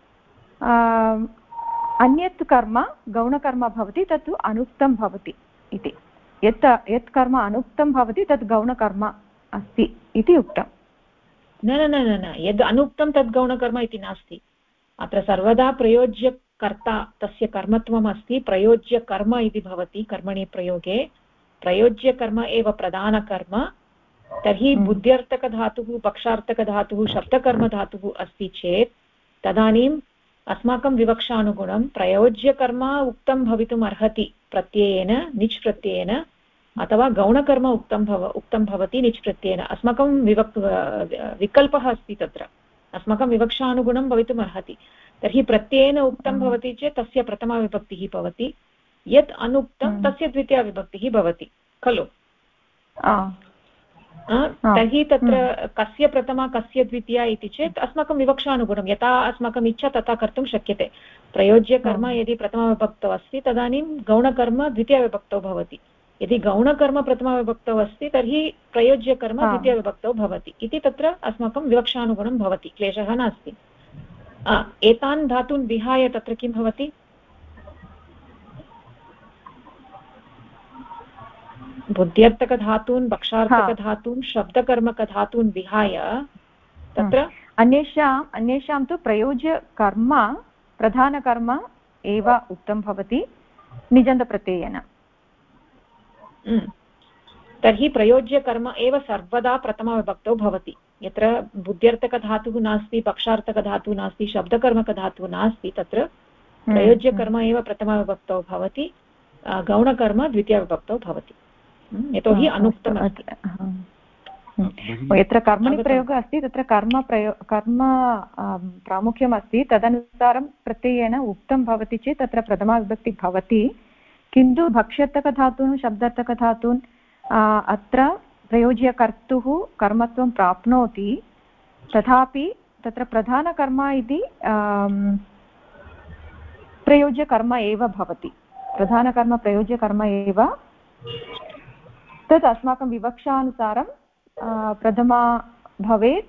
अन्यत् कर्म गौणकर्म भवति तत् अनुक्तं भवति इति यत् कर्म अनुक्तं भवति तत् गौणकर्म अस्ति इति उक्तम् न यद् अनुक्तं तद् गौणकर्म इति नास्ति अत्र सर्वदा प्रयोज्यकर्ता तस्य कर्मत्वम् अस्ति प्रयोज्यकर्म इति भवति कर्मणि प्रयोगे प्रयोज्यकर्म एव प्रधानकर्म तर्हि बुद्ध्यर्थकधातुः पक्षार्थकधातुः शब्दकर्मधातुः अस्ति चेत् तदानीम् अस्माकं विवक्षानुगुणं प्रयोज्यकर्म उक्तं भवितुम् अर्हति प्रत्ययेन निच् प्रत्ययेन अथवा गौणकर्म उक्तं भवति निच् प्रत्ययेन अस्माकं विकल्पः अस्ति तत्र अस्माकं विवक्षानुगुणं भवितुम् अर्हति तर्हि प्रत्ययेन उक्तं भवति चेत् तस्य प्रथमाविभक्तिः भवति यत् अनुक्तं तस्य द्वितीयाविभक्तिः भवति खलु तर्हि तत्र कस्य प्रथमा कस्य द्वितीया इति चेत् अस्माकं विवक्षानुगुणं यथा अस्माकम् इच्छा तथा कर्तुं शक्यते प्रयोज्यकर्म यदि प्रथमाविभक्तौ अस्ति तदानीं गौणकर्म द्वितीयाविभक्तौ भवति यदि गौणकर्म प्रथमाविभक्तौ अस्ति तर्हि प्रयोज्यकर्म द्वितीयाविभक्तौ भवति इति तत्र अस्माकं विवक्षानुगुणं भवति क्लेशः नास्ति एतान् धातून् विहाय तत्र किं भवति बुद्ध्यर्थकधातून् भक्षार्थकधातून् शब्दकर्मकधातून् विहाय तत्र अन्येषां तु प्रयोज्यकर्म प्रधानकर्म एव उक्तं भवति निजन्तप्रत्ययेन तर्हि प्रयोज्यकर्म एव सर्वदा प्रथमाविभक्तौ भवति यत्र बुद्ध्यर्थकधातुः नास्ति भक्षार्थकधातुः नास्ति शब्दकर्मकधातुः नास्ति तत्र प्रयोज्यकर्म एव प्रथमाविभक्तौ भवति गौणकर्म द्वितीयाविभक्तौ भवति यतोहि अनुक्तम् यत्र कर्मणि प्रयोगः अस्ति तत्र कर्म प्रामुख्यम् अस्ति तदनुसारं प्रत्ययेन उक्तं भवति चेत् तत्र प्रथमाविभक्तिः भवति किन्तु भक्ष्यर्थकधातून् शब्दार्थकधातून् अत्र प्रयोज्यकर्तुः कर्मत्वं प्राप्नोति तथापि तत्र प्रधानकर्म इति प्रयोज्यकर्म एव भवति प्रधानकर्म प्रयोज्यकर्म एव तत् अस्माकं विवक्षानुसारं प्रथमा भवेत्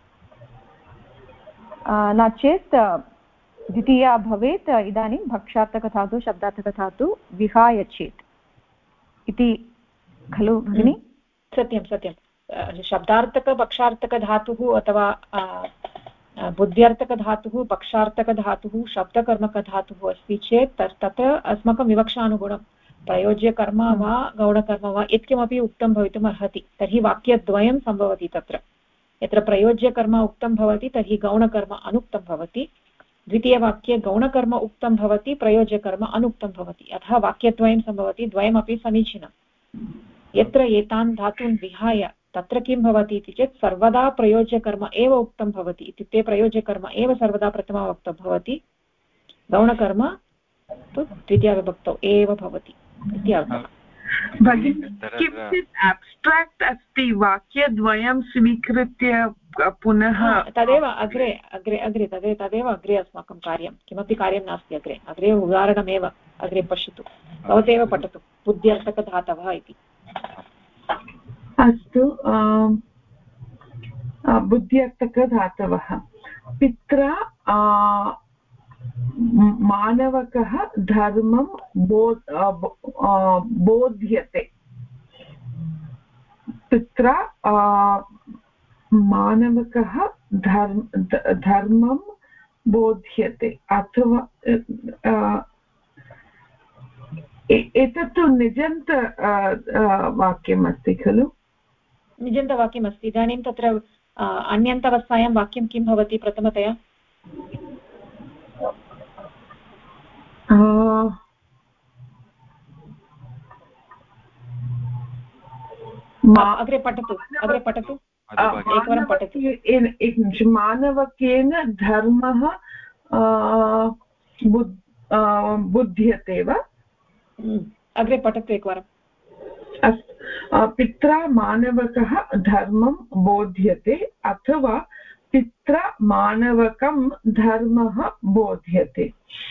न चेत् द्वितीया भवेत् इदानीं भक्षार्थकधातुः शब्दार्थकधातुः विहाय चेत् इति खलु भगिनि सत्यं शब्दार्थकभक्षार्थकधातुः अथवा बुद्ध्यर्थकधातुः पक्षार्थकधातुः शब्दकर्मकधातुः अस्ति चेत् तत् अस्माकं विवक्षानुगुणं प्रयोज्यकर्म वा गौणकर्म वा यत्किमपि उक्तं भवितुम् अर्हति तर्हि वाक्यद्वयं सम्भवति तत्र यत्र प्रयोज्यकर्म उक्तं भवति तर्हि गौणकर्म अनुक्तं भवति द्वितीयवाक्ये गौणकर्म उक्तं भवति प्रयोज्यकर्म अनुक्तं भवति अतः वाक्यद्वयं सम्भवति द्वयमपि समीचीनं यत्र एतान् धातून् विहाय तत्र किं भवति इति चेत् सर्वदा प्रयोज्यकर्म एव उक्तं भवति इत्युक्ते प्रयोज्यकर्म एव सर्वदा प्रथमाविभक्तौ भवति गौणकर्म तु द्वितीयाविभक्तौ एव भवति इति अर्थः भगिनी किञ्चित् अब्स्ट्राक्ट् अस्ति वाक्यद्वयं स्वीकृत्य पुनः तदेव तदेव अग्रे अस्माकं कार्यं किमपि कार्यं नास्ति अग्रे उदाहरणमेव अग्रे पश्यतु भवतेव पठतु बुद्ध्यर्थकधातवः इति अस्तु बुद्ध्यर्थकधातवः पित्रा मानवकः धर्मं बोध्यते पित्रा मानवकः धर्मं बोध्यते अथवा एतत्तु निजन्त वाक्यमस्ति खलु निजन्तवाक्यमस्ति इदानीं तत्र अन्यन्तवस्थायां वाक्यं किं भवति प्रथमतया अग्रे पठतु एकवारं पठतु मानवकेन धर्मः बुध्यते वा अग्रे पठतु एकवारम् पित्रा मानवकः धर्मं बोध्यते अथवा पित्रा मानवकं धर्मः बोध्यते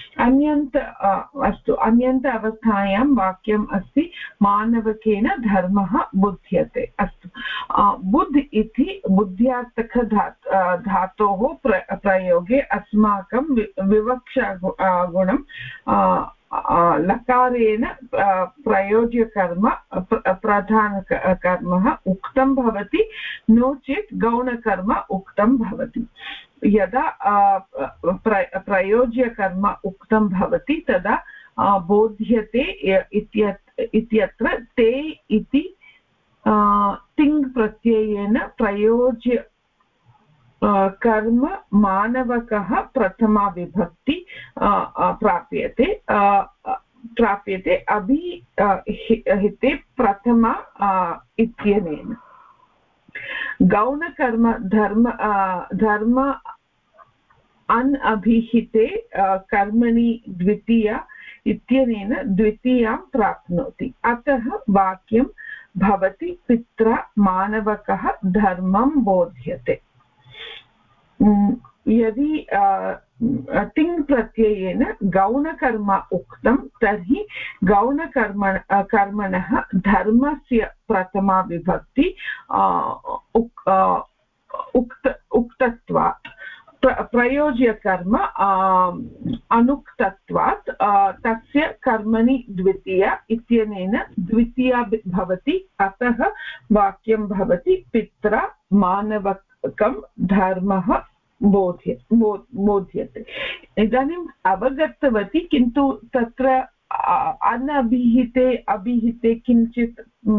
अस्तु अन्यन्त अवस्थायां वाक्यम् अस्ति मानवकेन धर्मः बुध्यते अस्तु बुद्ध इति बुद्ध्यार्थक धातोः प्रयोगे अस्माकं विवक्षा गुणं लकारेण प्रयोज्यकर्म प्रधानकर्म उक्तं भवति नो चेत् गौणकर्म उक्तं भवति यदा प्रयोज्यकर्म उक्तं भवति तदा बोध्यते इत्यत्र ते इति तिङ् प्रत्ययेन प्रयोज्य कर्म मानवकः प्रथमा विभक्ति प्राप्यते अभिहिते प्रथमा इत्यनेन गौणकर्म धर्म अनभिहिते कर्मणि द्वितीया इत्यनेन द्वितीयां प्राप्नोति अतः वाक्यं भवति पित्रा मानवकः धर्मं बोध्यते यदि तिङ् प्रत्ययेन गौणकर्म उक्तं तर्हि गौणकर्मणः धर्मस्य प्रथमा विभक्ति उक्तत्वात् प्रयोज्यकर्म अनुक्तत्वात् तस्य कर्मणि द्वितीया इत्यनेन द्वितीया भवति अतः वाक्यं भवति पित्रा मानवकं धर्मः बोध्यते इदानीम् अवगतवती किन्तु तत्र अभिहिते किञ्चित्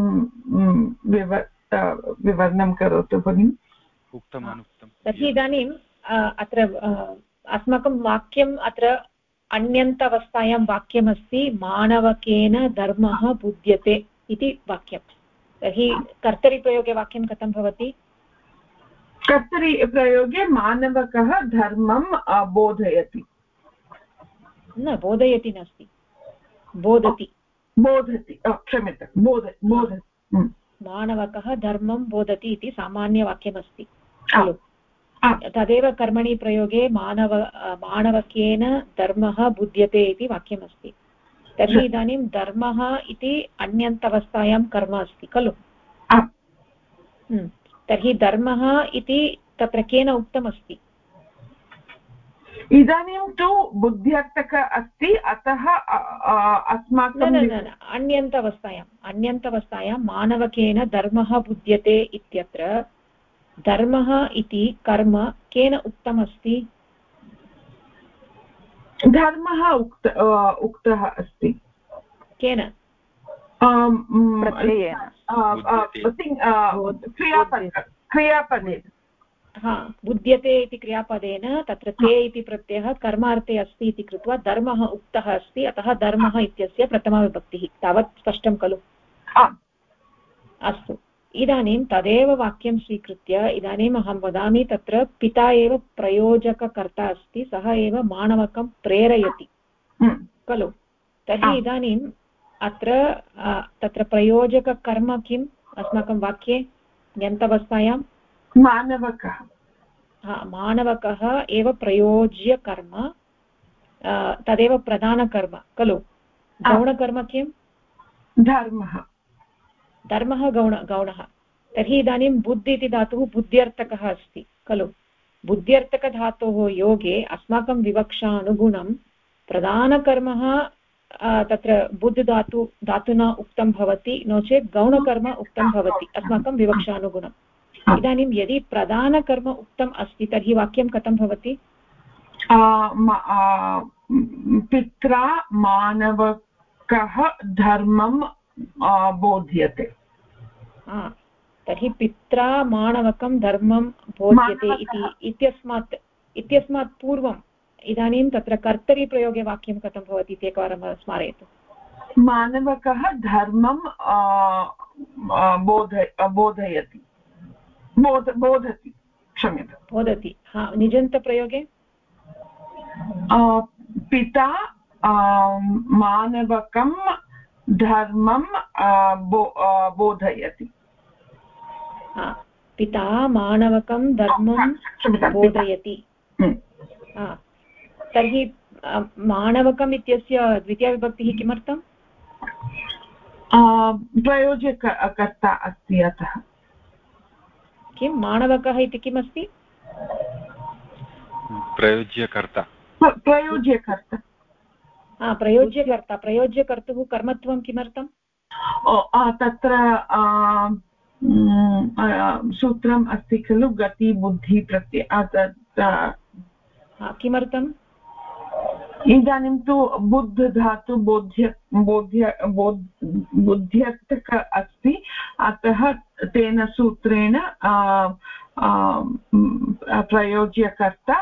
विवरणं करोतु भगिनि तर्हि इदानीम् अत्र अस्माकं वाक्यम् अत्र अन्यन्तवस्थायां वाक्यमस्ति मानवकेन धर्मः बुध्यते इति वाक्यं तर्हि कर्तरिप्रयोगे वाक्यं कथं भवति कर्तरिप्रयोगे मानवकः धर्मं बोधयति न बोधयति नास्ति बोधति क्षम्यतां बोधति मानवकः धर्मं बोधति इति सामान्यवाक्यमस्ति खलु तदेव कर्मणि प्रयोगे मानवकेन धर्मः बुध्यते इति वाक्यमस्ति तर्हि इदानीं धर्मः इति अन्यन्तवस्थायां कर्म अस्ति खलु तर्हि धर्मः इति तत्र केन उक्तमस्ति इदानीं तु बुद्ध्यर्थक अस्ति अतः अस्माकं अन्यन्तवस्थायां मानवकेन धर्मः बुध्यते इत्यत्र धर्मः इति कर्म केन उक्तमस्ति धर्मः उक्तः अस्ति केन क्रियापदेन बुध्यते इति क्रियापदेन तत्र ते इति प्रत्ययः कर्मार्थे अस्ति इति कृत्वा धर्मः उक्तः अस्ति अतः धर्मः इत्यस्य प्रथमाविभक्तिः तावत् स्पष्टं खलु अस्तु इदानीं तदेव वाक्यं स्वीकृत्य इदानीम् अहं वदामि तत्र पिता एव प्रयोजककर्ता अस्ति सः एव मानवकं प्रेरयति खलु तर्हि इदानीम् अत्र तत्र प्रयोजककर्म किम् अस्माकं वाक्ये न्यन्तवस्थायां मानवकः एव प्रयोज्यकर्म तदेव प्रधानकर्म खलु गौणकर्म किं धर्मः गौणः तर्हि इदानीं बुद्ध इति धातुः बुद्ध्यर्थकः अस्ति खलु बुद्ध्यर्थकधातोः योगे अस्माकं विवक्षानुगुणं प्रधानकर्म तत्र बुद्ध धातुना उक्तं भवति, नो चेत् गौणकर्म उक्तं भवति अस्माकं विवक्षानुगुणम्। इदानीं यदि प्रधानकर्म उक्तम् अस्ति तर्हि वाक्यं कथं भवति? पित्रा मानवकः धर्मं बोध्यते। तर्हि पित्रा माणवकं धर्मं बोध्यते इत्यस्मात् पूर्वम् इदानीं तत्र कर्तरिप्रयोगे वाक्यं कथं भवति इति एकवारं स्मारयतु। मानवकः धर्मं बोधयति बोधति क्षम्यतां बोधति। निजन्तप्रयोगे पिता मानवकं धर्मं बोधयति। पिता मानवकं धर्मं बोधयति। तर्हि मानवकम् इत्यस्य द्वितीयविभक्तिः किमर्थम्? प्रयोज्यकर्ता अस्ति अतः। किं मानवकः इति किमस्ति? प्रयोज्यकर्ता। प्रयोज्यकर्तुः कर्मत्वं किमर्थम्? तत्र सूत्रम् अस्ति खलु गति बुद्धि प्रत्यय। किमर्थम्? इदानीं तु बुद्ध धातु बुद्ध्यर्थक अस्ति, अतः तेन सूत्रेण प्रयोज्यकर्ता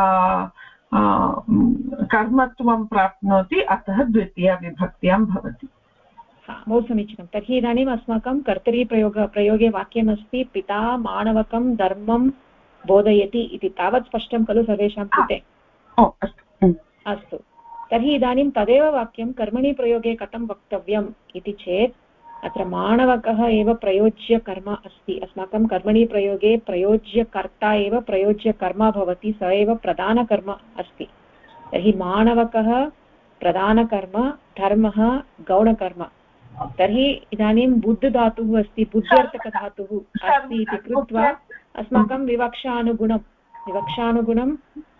कर्मत्वं प्राप्नोति, अतः द्वितीयाविभक्त्यां भवति। बहु समीचीनं। तर्हि इदानीम् अस्माकं कर्तरीप्रयोगे वाक्यमस्ति पिता माणवकं धर्मं बोधयति इति। तावत् स्पष्टं खलु सर्वेषां कृते? अस्तु, तर्हि इदानीं तदेव वाक्यं कर्मणि प्रयोगे कथं वक्तव्यम् इति चेत् अत्र माणवकः एव प्रयोज्यकर्म अस्ति। अस्माकं कर्मणि प्रयोगे प्रयोज्यकर्ता एव प्रयोज्यकर्म भवति, स एव प्रधानकर्म अस्ति। तर्हि माणवकः प्रधानकर्म, धर्मः गौणकर्म। तर्हि इदानीं बुद्ध धातुः अस्ति, बुद्ध्यर्थकधातुः अस्ति इति कृत्वा अस्माकं विवक्षानुगुणं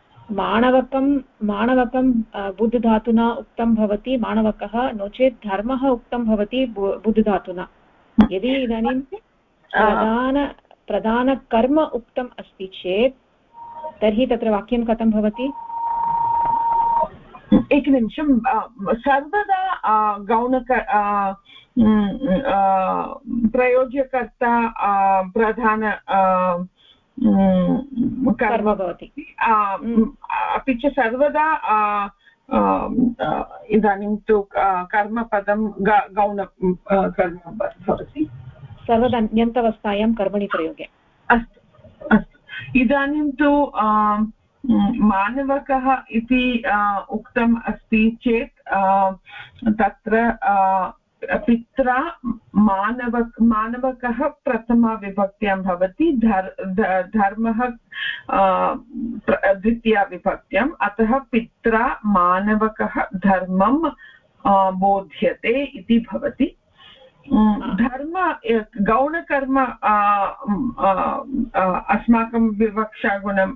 माणवकं बुद्ध धातुना उक्तं भवति माणवकः, नो चेत् धर्मः उक्तं भवति बुद्ध धातुना। यदि इदानीं प्रधानकर्म उक्तम् अस्ति चेत् तर्हि तत्र वाक्यं कथं भवति? एकनिमिषं। सर्वदा प्रयोज्यकर्ता प्रधान कर्म भवति, अपि च सर्वदा इदानीं तु कर्मपदं गौण कर्म भवति, सर्वदा ण्यन्तवस्थायां कर्मणि प्रयोगे। अस्तु अस्तु। इदानीं तु मानवकः इति उक्तम् अस्ति चेत् तत्र पित्रा मानवकः प्रथमाविभक्त्यां भवति, धर्मः द्वितीयाविभक्त्याम्, अतः पित्रा मानवकः धर्मं बोध्यते इति भवति। धर्म गौणकर्म अस्माकं विवक्षागुणं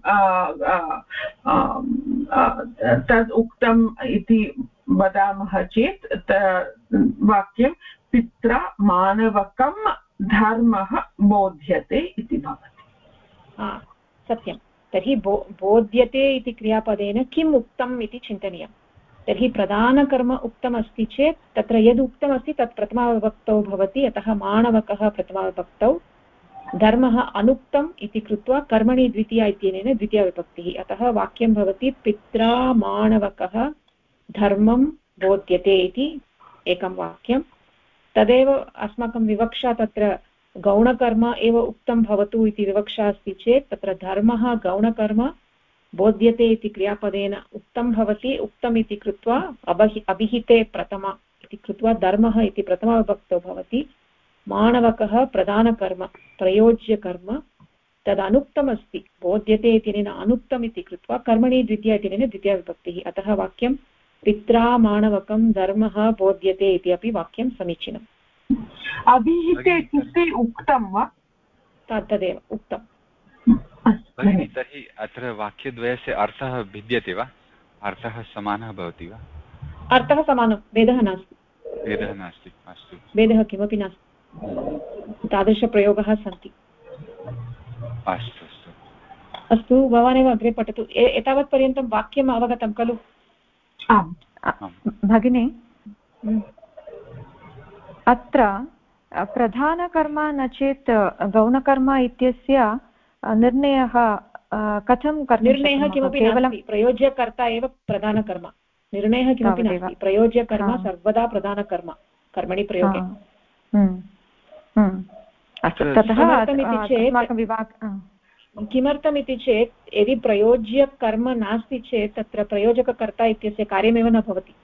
तद् उक्तम् इति वदामः चेत् वाक्यं पित्रा मानवकं धर्मः बोध्यते इति भवति। सत्यं। तर्हि बोध्यते इति क्रियापदेन किम् उक्तम् इति चिन्तनीयं। तर्हि प्रधानकर्म उक्तमस्ति चेत् तत्र यद् उक्तमस्ति तत् प्रथमाविभक्तौ भवति, अतः माणवकः प्रथमाविभक्तौ, धर्मः अनुक्तम् इति कृत्वा कर्मणि द्वितीया इत्यनेन द्वितीयाविभक्तिः, अतः वाक्यं भवति पित्रा माणवकः धर्मं बोध्यते इति एकं वाक्यं। तदेव अस्माकं विवक्षा तत्र गौणकर्म एव उक्तं भवतु इति विवक्षा अस्ति चेत् तत्र धर्मः गौणकर्म बोध्यते इति क्रियापदेन उक्तं भवति, उक्तम् इति कृत्वा अभिहिते प्रथमा इति कृत्वा धर्मः इति प्रथमाविभक्तौ भवति, माणवकः प्रधानकर्म प्रयोज्यकर्म, तदनुक्तमस्ति बोध्यते इत्यनेन अनुक्तम् इति कृत्वा कर्मणि द्वितीया इत्यनेन द्वितीयाविभक्तिः, अतः वाक्यं पित्रा माणवकं धर्मः बोध्यते इति अपि वाक्यं समीचीनम्। अभिहिते इत्युक्ते उक्तं वा? तदेव उक्तम्। भगिनी, तर्हि अत्र वाक्यद्वयस्य अर्थः भिद्यते वा? अर्थः समानः भवति वा? अर्थः समानः, भेदः नास्ति। भेदः नास्ति, अस्तु। भेदः किमपि नास्ति, तादृशप्रयोगाः सन्ति। अस्तु अस्तु अस्तु, भवानेव अग्रे पठतु। एतावत्पर्यन्तं वाक्यम् अवगतं खलु? आम् भगिनी, अत्र प्रधानकर्म न चेत् गौणकर्म इत्यस्य निर्णयः कथं कर्तुं निर्णयः किमपि नास्ति, प्रयोज्यकर्ता एव प्रधानकर्म। निर्णयः किमपि नास्ति, प्रयोज्यकर्म सर्वदा प्रधानकर्म कर्मणि प्रयोगे। किमर्थमिति चेत् यदि प्रयोज्यकर्म नास्ति चेत् तत्र प्रयोजककर्ता इत्यस्य कार्यमेव न भवति।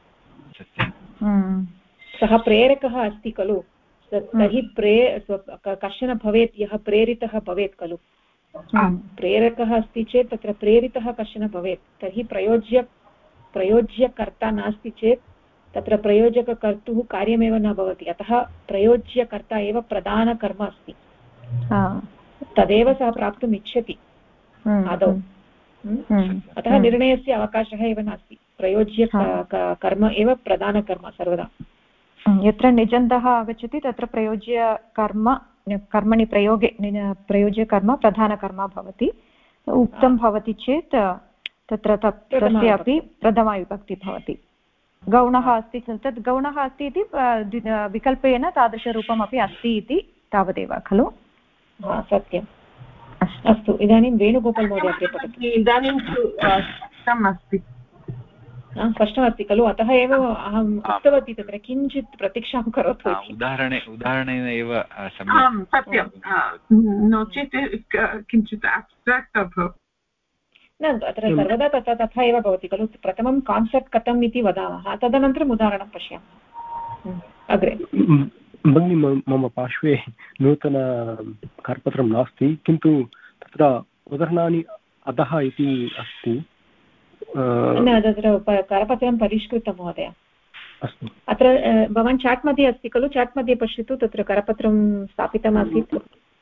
सः प्रेरकः अस्ति खलु, तर्हि कश्चन भवेत् यः प्रेरितः भवेत् खलु। प्रेरकः अस्ति चेत् तत्र प्रेरितः कश्चन भवेत्, तर्हि प्रयोज्यकर्ता नास्ति चेत् तत्र प्रयोजककर्तुः कार्यमेव न भवति। अतः प्रयोज्यकर्ता एव प्रधानकर्म अस्ति, तदेव सः प्राप्तुम् इच्छति आदौ। अतः निर्णयस्य अवकाशः एव नास्ति, प्रयोज्य कर्म एव प्रधानकर्म सर्वदा। यत्र निजन्तः आगच्छति तत्र प्रयोज्यकर्म कर्मणि प्रयोगे प्रयोज्यकर्म प्रधानकर्म भवति। उक्तं भवति चेत् तत्र तस्यापि प्रथमाविभक्ति भवति। गौणः अस्ति चेत् तद् गौणः अस्ति इति विकल्पेन तादृशरूपमपि अस्ति इति तावदेव खलु? सत्यम्। अस्तु, इदानीं वेणुगोपाल् महोदय अग्रे पठतु। इदानीं स्पष्टम् अस्ति, स्पष्टमस्ति खलु? अतः एव अहम् उक्तवती तत्र किञ्चित् प्रतीक्षां करोतु। उदाहरणेन एव सत्यं, नो चेत् किञ्चित् अब्स्ट्राक्ट् अभवत्। न, अत्र सर्वदा तथा एव भवति खलु। प्रथमं कान्सेप्ट् कथम् इति वदामः, तदनन्तरम् उदाहरणं पश्यामः। अग्रे भगिनी, मम पार्श्वे नूतन करपत्रं नास्ति, किन्तु तत्र उदाहरणानि अधः इति अस्ति। न, तत्र करपत्रं परिष्कृतं महोदय। अस्तु, अत्र भवान् चाट् मध्ये अस्ति खलु, चाट् मध्ये पश्यतु, तत्र करपत्रं स्थापितमासीत्।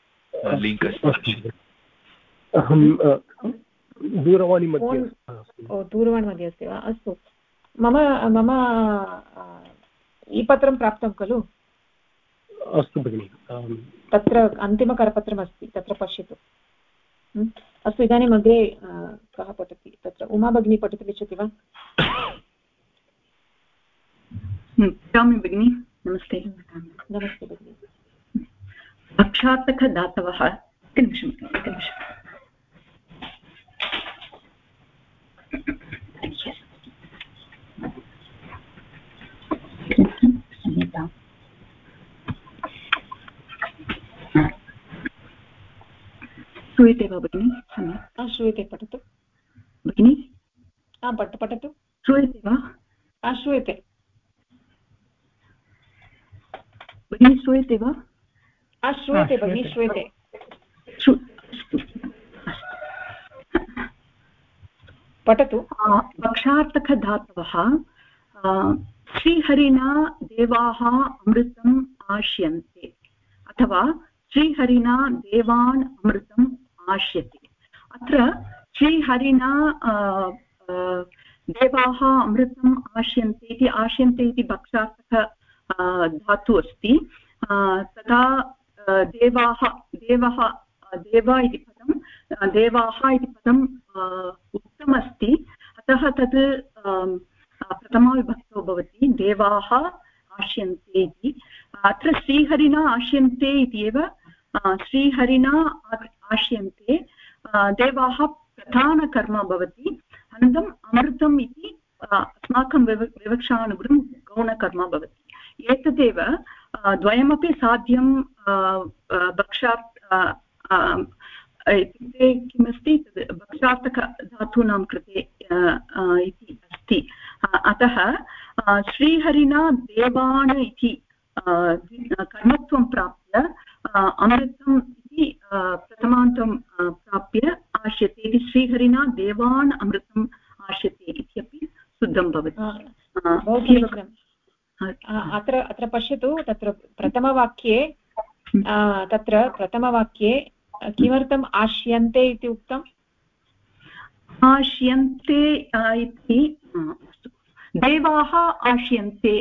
अहं दूरवाणी मध्ये। दूरवाणी मध्ये अस्ति वा? अस्तु, मम ई पत्रं प्राप्तं खलु? अस्तु भगिनि, तत्र अन्तिमकरपत्रमस्ति, तत्र पश्यतु। अस्तु, इदानीम् अग्रे कः पठति? तत्र उमा भगिनी पठितुम् इच्छति वा? भगिनि, नमस्ते। नमस्ते भगिनि। पक्षार्थकधातवः, एकनिमिषम्। श्रूयते वा भगिनि? सम्यक् श्रूयते, पठतु भगिनि। पठतु। श्रूयते वा? श्रूयते भगिनि, श्रूयते वा? श्रूयते भगिनि, श्रूयते। पठतु। पक्षार्थकधातवः श्रीहरिणा देवाः अमृतम् आश्यन्ते अथवा श्रीहरिणा देवान् अमृतम् आश्यते। अत्र श्रीहरिणा देवाः अमृतम् आश्यन्ते इति, आश्यन्ते इति पक्षार्थक धातु अस्ति। तथा देवाः, देव इति पदं, देवाः इति पदम् उक्तमस्ति, अतः तत् प्रथमाविभक्तौ भवति, देवाः आश्यन्ते इति। अत्र श्रीहरिणा आश्यन्ते इति एव, श्रीहरिणा आश्यन्ते, देवाः प्रधानकर्म भवति। अनन्तरम् अमृतम् इति अस्माकं विवक्षानुगुणं गौणकर्म भवति। एतदेव द्वयमपि साध्यं इत्युक्ते किमस्ति, भक्षार्थकधातूनां कृते इति अस्ति। अतः श्रीहरिणा देवान् इति कर्मत्वं प्राप्य अमृतम् इति प्रथमान्तं प्राप्य आश्यते इति, श्रीहरिणा देवान् अमृतम् आश्यते इत्यपि शुद्धं भवति। अत्र पश्यतु, तत्र प्रथमवाक्ये किमर्थम् आश्यन्ते इति उक्तम्? आश्यन्ते इति अस्तु देवाः आश्यन्ते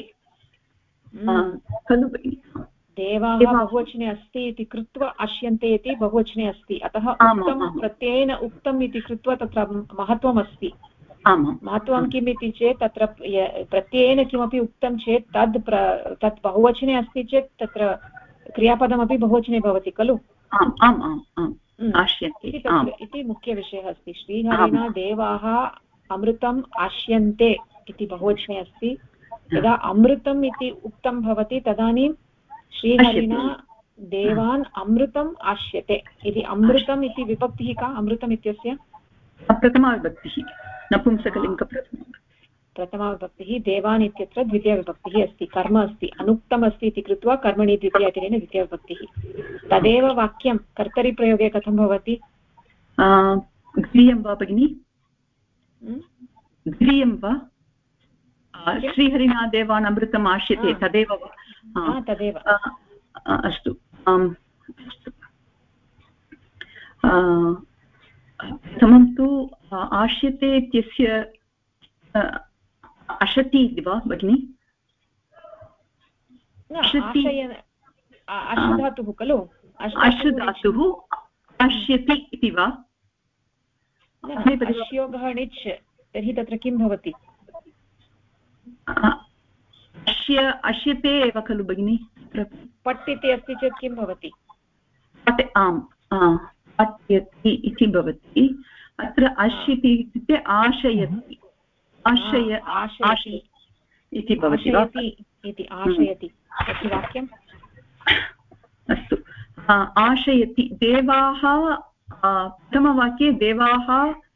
खलु भगिनि देवाः बहुवचने अस्ति इति कृत्वा आश्यन्ते इति बहुवचने अस्ति अतः उक्तं प्रत्ययेन उक्तम् इति कृत्वा तत्र महत्त्वम् अस्ति महत्त्वं किम् इति चेत् तत्र प्रत्ययेन किमपि उक्तं चेत् तत् बहुवचने अस्ति चेत् तत्र क्रियापदमपि बहुवचने भवति खलु इति मुख्यविषयः अस्ति श्रीहरिणा देवाः अमृतम् आश्यन्ते इति बहुवचने अस्ति यदा अमृतम् इति उक्तं भवति तदानीं श्रीहरिणा देवान् अमृतम् आश्यते इति अमृतम् इति विभक्तिः का अमृतम् इत्यस्य प्रथमाविभक्तिः प्रथमाविभक्तिः देवान् इत्यत्र द्वितीयविभक्तिः अस्ति कर्म अस्ति अनुक्तम् अस्ति इति कृत्वा कर्मणि द्वितीयातिरेण द्वितीयविभक्तिः तदेव वाक्यं कर्तरिप्रयोगे कथं भवति गृह्यं वा भगिनि गृह्यं वा श्रीहरिणा देवान् अमृतम् आश्यते तदेव वा तदेव अस्तु प्रथमं तु आश्यते इत्यस्य अशति इति वा भगिनि अश्धातुः खलु अश्धातुः आश्यति इति वा अश्योगः णिच् तर्हि तत्र किं भवति अश्यते एव खलु भगिनि पट् इति अस्ति चेत् किं भवति पट् आम् पठ्यति इति भवति अत्र अश्यति इत्युक्ते आशयति आशय इति भवति वा इति आशयति तस्य वाक्यम् अस्तु आशयति देवाः प्रथमवाक्ये देवाः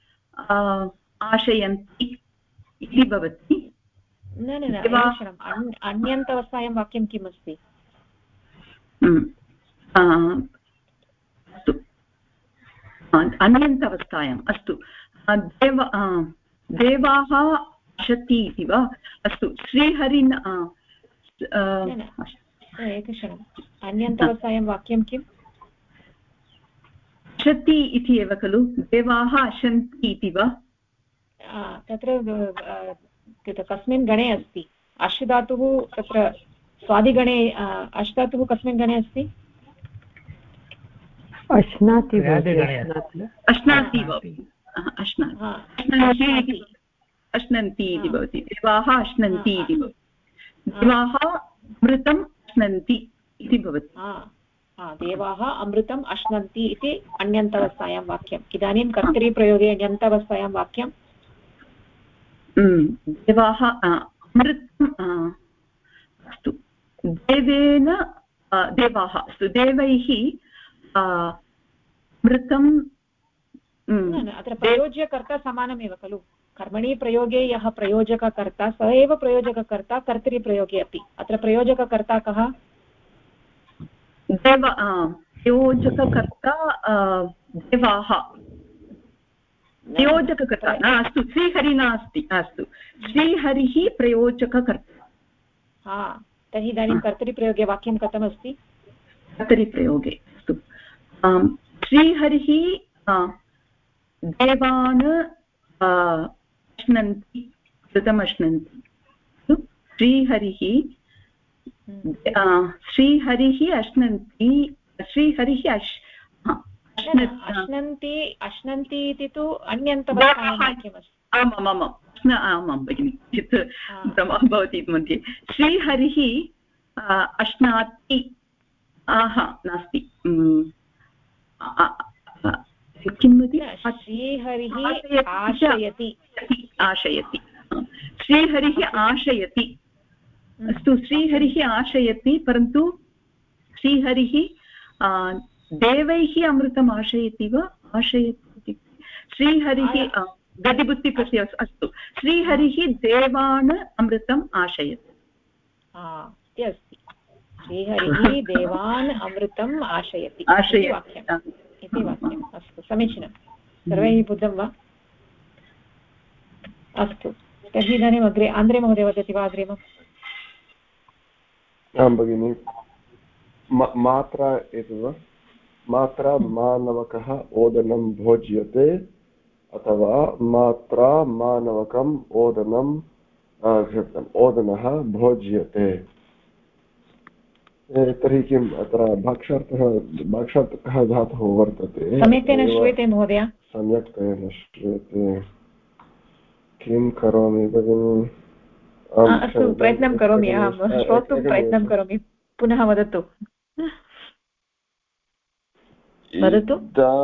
आशयन्ति इति भवति न अन्यन्तवस्थायां वाक्यं किम् अस्ति अस्तु अन्यन्तवस्थायाम् अस्तु देवाः आशति इति वा अस्तु श्रीहरिन् एकक्षणम् अन्यन्तवस्थायां वाक्यं किम् अशति इति एव खलु देवाः अशन्ति इति वा तत्र कस्मिन् गणे अस्ति अश् धातुः तत्र स्वादिगणे अश् धातुः कस्मिन् गणे अस्ति अश्नाति अश्नन्ति इति भवति देवाः अश्नन्ति इति भवति देवाः अमृतम् अश्नन्ति इति भवति देवाः अमृतम् अश्नन्ति इति अन्यन्तवस्थायां वाक्यम् इदानीं कर्तरिप्रयोगे अन्यन्तवस्थायां वाक्यं देवाः अमृतम् अस्तु देवेन देवाः अस्तु देवैः अमृतं अत्र प्रयोज्यकर्ता समानमेव खलु कर्मणि प्रयोगे यः प्रयोजककर्ता स एव प्रयोजककर्ता कर्तरिप्रयोगे अपि अत्र प्रयोजककर्ता कः प्रयोजककर्ता देवाः प्रयोजककर्ता अस्तु श्रीहरि नास्ति अस्तु श्रीहरिः प्रयोजककर्ता तर्हि इदानीं कर्तरिप्रयोगे वाक्यं कथमस्ति कर्तरिप्रयोगे अस्तु श्रीहरिः देवान् अश्नन्ति कृतम् अश्नन्ति श्रीहरिः अश्नन्ति श्रीहरिः अश्नन्ति अश्नन्ति इति तु अन्यन्तवाक्यमस्ति आमां भगिनि चित् भ्रमः भवति मध्ये श्रीहरिः अश्नाति नास्ति किं वदति श्रीहरिः आशयति श्रीहरिः आशयति अस्तु श्रीहरिः आशयति परन्तु श्रीहरिः देवैः अमृतम् आशयति वा आशयति श्रीहरिः गतिबुद्धिप्रत्ययः अस्तु श्रीहरिः देवान् अमृतम् आशयति अस्ति श्रीहरिः देवान् अमृतम् आशयति इति वाक्यम् अस्तु समीचीनं सर्वैः बुद्धं वा अस्तु तर्हि इदानीम् अग्रे आन्द्रे महोदय वदति वा अग्रिमम् आं भगिनि मात्रा एव वा मात्रा मानवकः ओदनं भोज्यते अथवा मात्रा मानवकम् ओदनम् ओदनः भोज्यते। तर्हि किम् अत्र भाक्षार्थकः धातुः वर्तते। सम्यक्तेन श्रूयते महोदय? सम्यक्तेन श्रूयते। किं करोमि भगिनि? अस्तु, प्रयत्नं करोमि, अहं श्रोतुं प्रयत्नं करोमि। पुनः वदतु वदतु।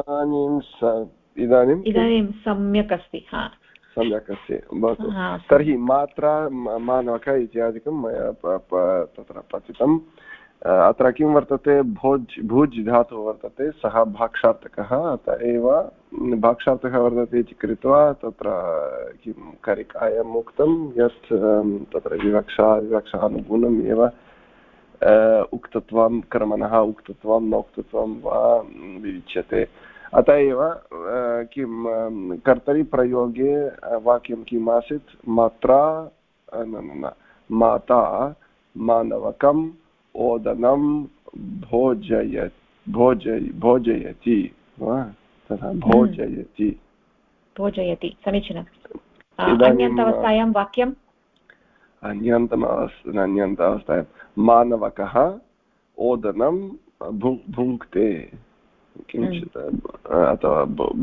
इदानीं सम्यक् अस्ति। सम्यक् अस्ति, भवतु। तर्हि मात्रा मानवक इत्यादिकं मया तत्र पठितम्। अत्र किं वर्तते? भुज् धातुः वर्तते, सः भाक्षार्थकः। अत एव भाक्षार्थकः वर्तते इति कृत्वा तत्र किं करिकायाम् उक्तं यत् तत्र विवक्षानुगुणम् एव उक्तत्वं कर्मणः उक्तत्वं न उक्तत्वं वा विविच्यते। अत एव किं कर्तरिप्रयोगे वाक्यं किम् आसीत्? मात्रा माता मानवकम् ओदनं भोजयति वा तथा भोजयति। समीचीनम्। अन्यन्तावस्थायां वाक्यम्? अन्यन्तावस्थायां मानवकः ओदनं भुङ्क्ते किञ्चित् अथवा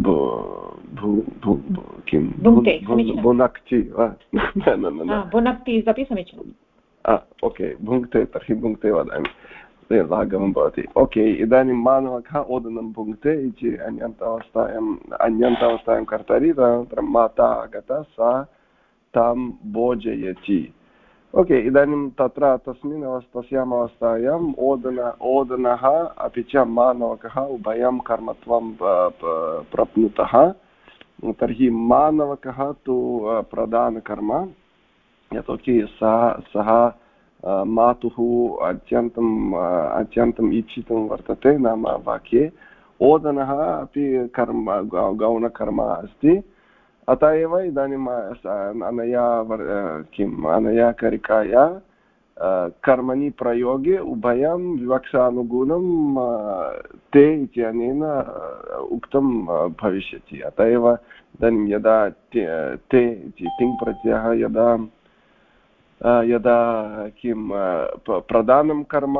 किं भुनक्ति वा? भुनक्ति अपि समीचीनम्। ओके, भुङ्क्ते। तर्हि भुङ्क्ते वदामि, लाघवं भवति। ओके, इदानीं मानवकः ओदनं भुङ्क्ते इति अन्यन्तावस्थायां कर्तरि। तदनन्तरं माता आगता, सा तां भोजयति। ओके, इदानीं तत्र तस्याम् अवस्थायाम् ओदनः अपि च मानवकः उभयं कर्मत्वं प्राप्नुतः। तर्हि मानवकः तु प्रधानकर्म, यतोहि सः मातुः अत्यन्तम् इच्छितं वर्तते। नाम वाक्ये ओदनः अपि कर्म गौणकर्म अस्ति। अत एव इदानीम् अनया करिकाया कर्मणि प्रयोगे उभयं विवक्षानुगुणं ते इत्यनेन उक्तं भविष्यति। अत एव इदानीं यदा ते इति तिङ् प्रत्ययः यदा किं प्रधानं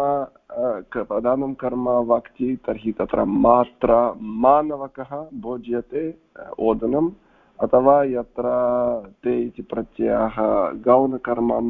कर्म वक्ति, तर्हि तत्र मात्रा मानवकः भोज्यते ओदनम्, अथवा यत्र ते इति प्रत्ययः गौणकर्मं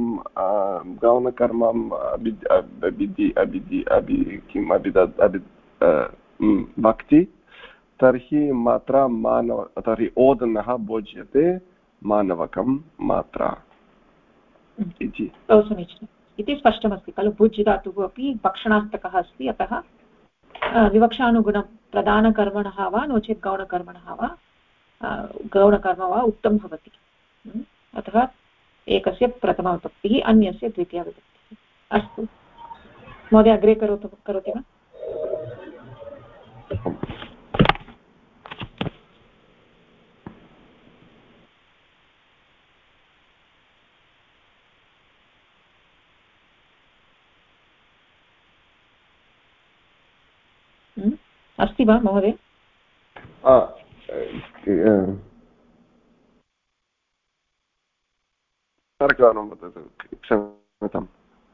वक्ति, तर्हि मात्रा तर्हि ओदनः भोज्यते मानवकं मात्रा इति। समीचीनम् इति स्पष्टमस्ति खलु। भुज् धातुः अपि भक्षणार्थकः अस्ति, अतः विवक्षानुगुणं प्रधानकर्मणः वा नो चेत् गौणकर्मणः वा उक्तं भवति। अतः एकस्य प्रथमाविभक्तिः, अन्यस्य द्वितीयाविभक्तिः। अस्तु महोदय, अग्रे करोति वा? अस्ति वा महोदय? सर्वकारं वदतु, क्षम्यताम्।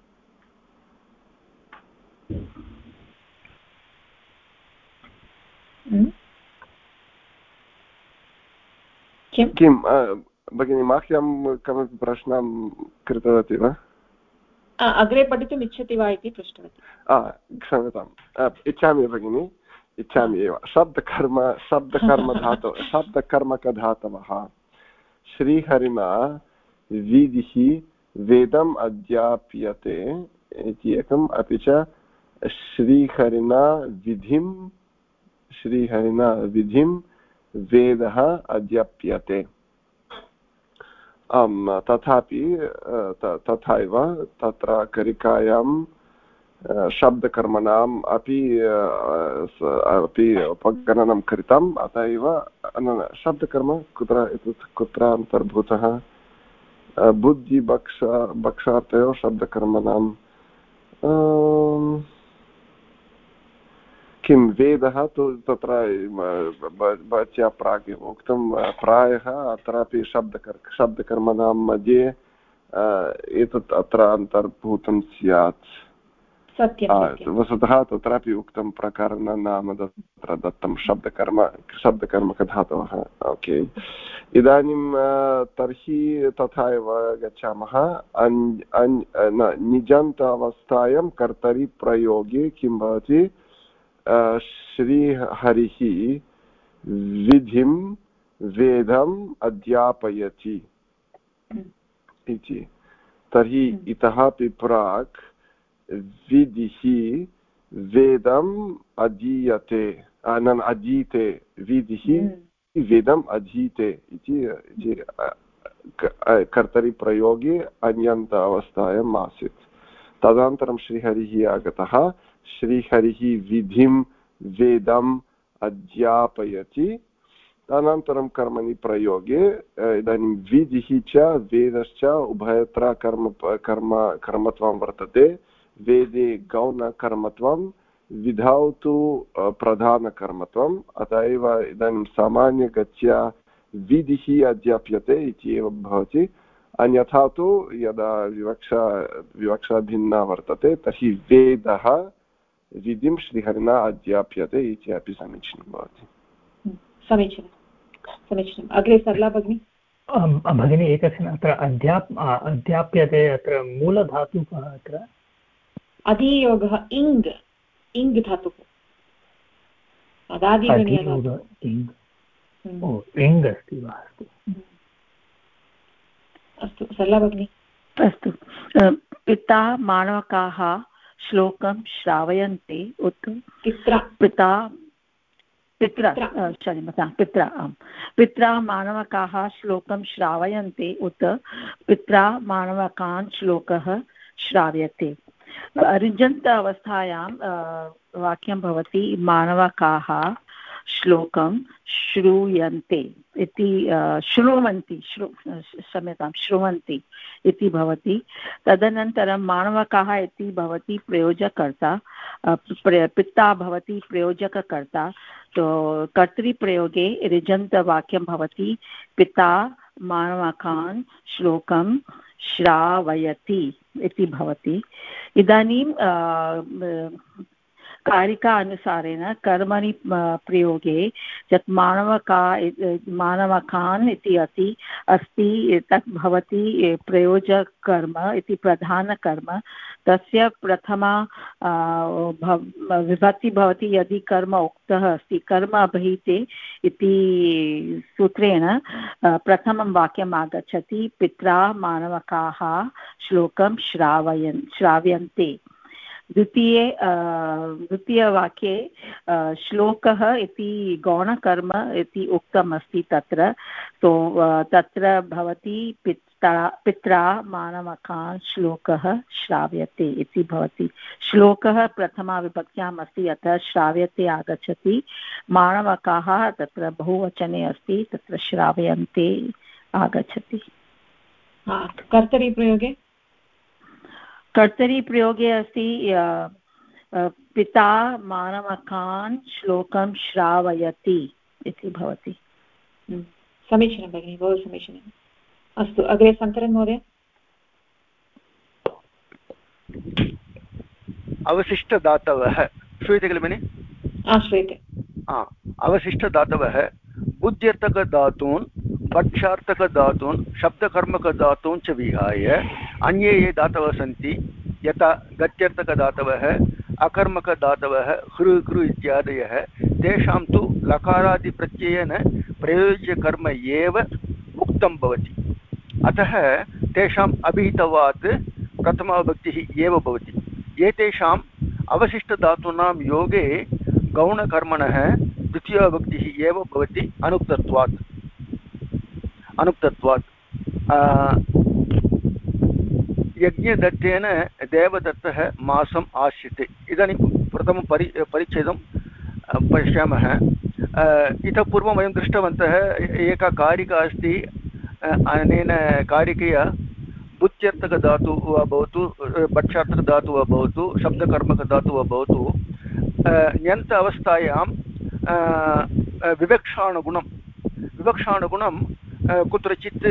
किं भगिनी मह्यं कमपि प्रश्नं कृतवती वा? अग्रे पठितुम् इच्छति वा इति पृष्टवती। क्षम्यताम्, इच्छामि भगिनी, इच्छामि एव। शब्दकर्मकधातवः श्रीहरिणा विधिः वेदम् अध्याप्यते इति एकम्, अपि च श्रीहरिणा विधिं वेदः अध्याप्यते। तथापि तथैव तत्र करिकायां शब्दकर्मणाम् अपि उपगणनं कृतम्। अत एव शब्दकर्म कुत्र अन्तर्भूतः? बुद्धिभक्षार्थयोः शब्दकर्मणां किं वेदः तु तत्र भवत्या प्राक् उक्तं प्रायः अत्रापि शब्दकर्मणां मध्ये एतत् अत्र अन्तर्भूतं स्यात्। वस्तुतः तत्रापि उक्तं प्रकरण नाम तत्र दत्तं शब्दकर्मकधातवः। ओके, इदानीं तर्हि तथा एव गच्छामः। निजन्त अवस्थायां कर्तरि प्रयोगे किं भवति? श्रीहरिः विधिं वेदम् अध्यापयति इति। तर्हि इतः अपि प्राक् विधिः वेदम् अधीयते अधीते, विधिः वेदम् अधीते इति कर्तरिप्रयोगे अन्यन्त अवस्थायाम् आसीत्। तदनन्तरं श्रीहरिः आगतः, श्रीहरिः विधिं वेदम् अध्यापयति। अनन्तरं कर्मणि प्रयोगे इदानीं विधिः च वेदश्च उभयत्र कर्मत्वं वर्तते। वेदे गौणकर्मत्वं, विधौ तु प्रधानकर्मत्वम्। अतः एव इदानीं सामान्यगत्या विधिः अध्याप्यते इति एव भवति। अन्यथा तु यदा विवक्षा भिन्ना वर्तते तर्हि वेदः विधिं श्रीहरिणा अध्याप्यते इति अपि समीचीनं भवति। समीचीनम्। अग्रे सरला भगिनी। भगिनी एकस्मिन् अत्र अध्याप्यते अत्र मूलधातुः अत्र अधियोगः इङ् धातुः। इङ् अस्ति वा? अस्तु सरला भगिनी। अस्तु, पिता मानवकाः श्लोकं श्रावयन्ते उत पित्रा मानवकाः श्लोकं श्रावयन्ते उत पित्रा मानवकान् श्लोकः श्राव्यते। ऋजन्त अवस्थायां वाक्यं भवति मानवकाः श्लोकं श्रूयन्ते इति, श्रुण्वन्ति इति भवति। तदनन्तरं मानवकाः इति भवति प्रयोजकर्ता, पिता भवति प्रयोजककर्ता। तो कर्तृप्रयोगे ऋजन्तवाक्यं भवति पिता मानवकान् श्लोकं श्रावयति इति भवति। इदानीं कारिका अनुसारेण कर्मणि प्रयोगे यत् मानवकान् इति अस्ति तत् भवति प्रयोजककर्म इति प्रधानकर्म। तस्य प्रथमा विभक्ति भवति यदि कर्म उक्तः अस्ति, कर्म अभिहिते इति सूत्रेण प्रथमं वाक्यम् आगच्छति, पित्रा मानवकाः श्लोकं श्राव्यन्ते। द्वितीयवाक्ये श्लोकः इति गौणकर्म इति उक्तम् अस्ति तत्र। तो तत्र भवति पित्रा मानवकान् श्लोकः श्राव्यते इति भवति। श्लोकः प्रथमा विभक्त्याम् अस्ति, अतः श्राव्यते आगच्छति। मानवकाः तत्र बहुवचने अस्ति, तत्र श्राव्यन्ते आगच्छति। कर्तरिप्रयोगे अस्ति पिता मानवकान् श्लोकं श्रावयति इति भवति। समीचीनं भगिनि, बहु समीचीनम्। अस्तु, अग्रे शङ्करन् महोदय। अवशिष्टदातवः श्रूयते खलु भगिनि? श्रूयते। अवशिष्टदातवः बुद्ध्यर्थकधातून्, पक्षार्थकधातून्, शब्दकर्मकधातून् च विहाय अन्ये ये दातवः सन्ति, यथा गत्यर्थकधातवः, अकर्मकधातवः, हृ कृ इत्यादयः, तेषां तु लकारादिप्रत्ययेन प्रयोज्यकर्म एव उक्तं भवति। अतः तेषाम् अभिहितवात् प्रथमाविभक्तिः एव भवति। एतेषाम् अवशिष्टधातूनां योगे गौणकर्मणः द्वितीयाविभक्तिः एव भवति अनुक्तत्वात्। यज्ञदत्तेन देवदत्तः मासम् आश्रिते। इदानीं प्रथमं परिच्छेदं पश्यामः। इतः पूर्वं वयं दृष्टवन्तः, एका कारिका अस्ति, अनेन कारिकया बुद्ध्यर्थकधातुः वा भवतु, पक्षार्थकधातुः वा भवतु, शब्दकर्मकधातुः वा भवतु, ण्यन्त अवस्थायां विवक्षानुगुणं कुत्रचित्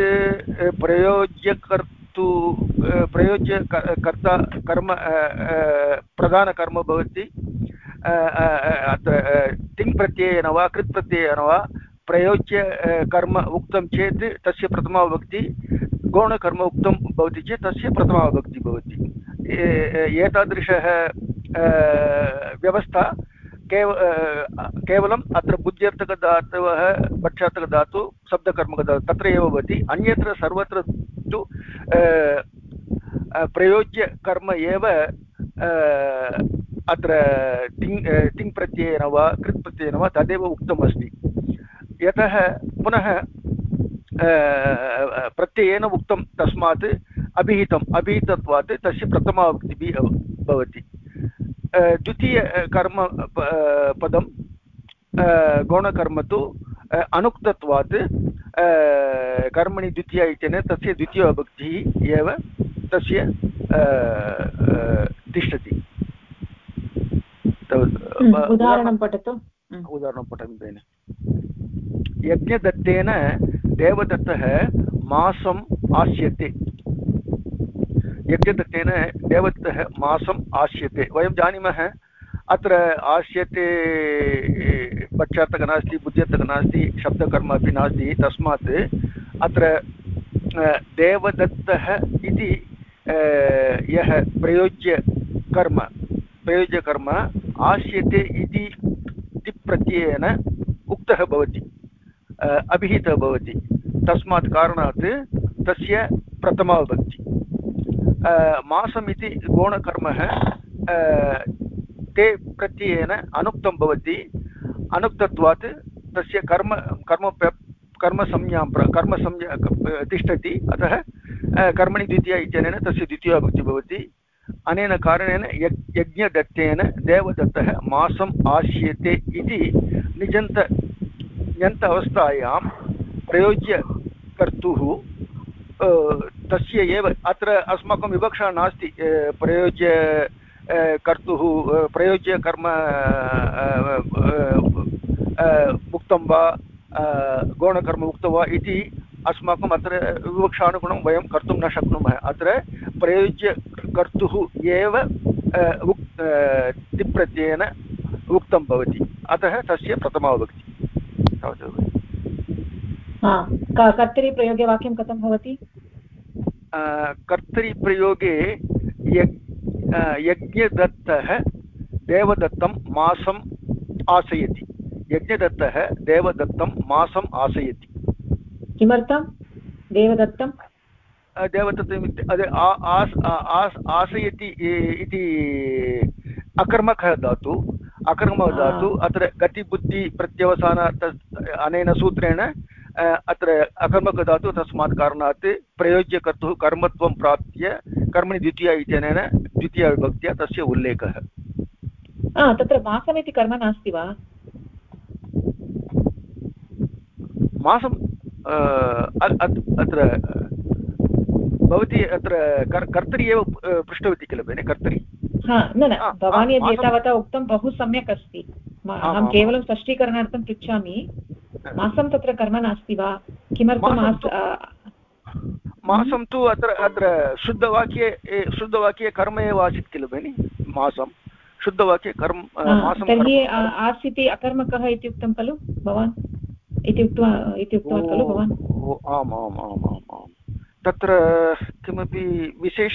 प्रयोज्यकर्ता कर्म प्रधानकर्म भवति अत्र तिङ् प्रत्ययेन वा कृत् प्रत्ययेन वा प्रयोज्य कर्म उक्तं चेत् तस्य प्रथमा विभक्ति गौणकर्म उक्तं भवति चेत् तस्य प्रथमा विभक्ति भवति एतादृशः व्यवस्था केवलम् अत्र बुद्ध्यर्थकधातवः भक्ष्यार्थकधातु शब्दकर्मकधातु तत्र एव भवति अन्यत्र सर्वत्र तु प्रयोज्यकर्म एव अत्र तिङ् प्रत्ययेन वा कृत् प्रत्ययेन वा तदेव उक्तमस्ति यतः पुनः प्रत्ययेन उक्तं तस्मात् अभिहितत्वात् तस्य प्रथमा विभक्तिः भवति द्वितीयकर्म पदं गौणकर्म तु अनुक्तत्वात् कर्मणि द्वितीया इत्यनेन तस्य द्वितीयविभक्तिः एव तस्य तिष्ठति उदाहरणं पठतु उदाहरणं पठामि भगिनि यज्ञदत्तेन देवदत्तः मासम् आस्यते यज्ञदत्तेन देवदत्तः मासम् आस्यते वयं जानीमः अत्र आस्यते पक्षार्थकः नास्ति बुद्ध्यर्थकः नास्ति शब्दकर्म अपि नास्ति तस्मात् अत्र देवदत्तः इति यः प्रयोज्यकर्म आस्यते इति तिप्रत्ययेन उक्तः भवति अभिहितः भवति तस्मात् कारणात् तस्य प्रथमा विभक्ति मासमिति गौणकर्मः ते प्रत्ययेन अनुक्तं भवति अनुक्तत्वात् तस्य कर्मसंज्ञा तिष्ठति अतः कर्मणि द्वितीया इत्यनेन तस्य द्वितीया विभक्तिः भवति अनेन कारणेन यज्ञदत्तेन देवदत्तः मासम् आस्यते इति ण्यन्त अवस्थायां प्रयोज्यकर्तुः तस्य एव अत्र अस्माकं विवक्षा नास्ति प्रयोज्यकर्तुः प्रयोज्यकर्म उक्तं वा गौणकर्म उक्तं वा इति अस्माकम् अत्र विवक्षानुगुणं वयं कर्तुं न शक्नुमः अत्र प्रयोज्यकर्तुः एव तिप्रत्ययेन उक्तं भवति अतः तस्य प्रथमा विभक्ति कर्तरिप्रयोगे वाक्यं कथं भवति कर्तरिप्रयोगे यज्ञदत्तः देवदत्तं मासम् आसयति यज्ञदत्तः देवदत्तं मासम् आसयति किमर्थं देवदत्तं आसयति इति अकर्मकः धातु अत्र गतिबुद्धि प्रत्यवसान अनेन सूत्रेण अत्र अकर्मकधातु तस्मात् कारणात् प्रयोज्यकर्तुः कर्मत्वं प्राप्य कर्मणि द्वितीया इत्यनेन द्वितीयाविभक्त्या तस्य उल्लेखः तत्र मासमिति कर्म नास्ति वा मासम् अत्र भवती अत्र कर्तरि एव पृष्टवती किल भगिनि कर्तरि न भवान् यद् एतावता उक्तं बहु सम्यक् अस्ति अहं केवलं स्पष्टीकरणार्थं पृच्छामि मासं तत्र कर्म नास्ति वा किमर्थं मासं तु अत्र शुद्धवाक्ये कर्म एव आसीत् किल भगिनि मासं शुद्धवाक्ये कर्म तर्हि आसीत् अकर्मकः इति उक्तं खलु भवान् इति उक्तवान् खलु भवान् आम् आम् आम् आम् आम् तत्र किमपि विशेष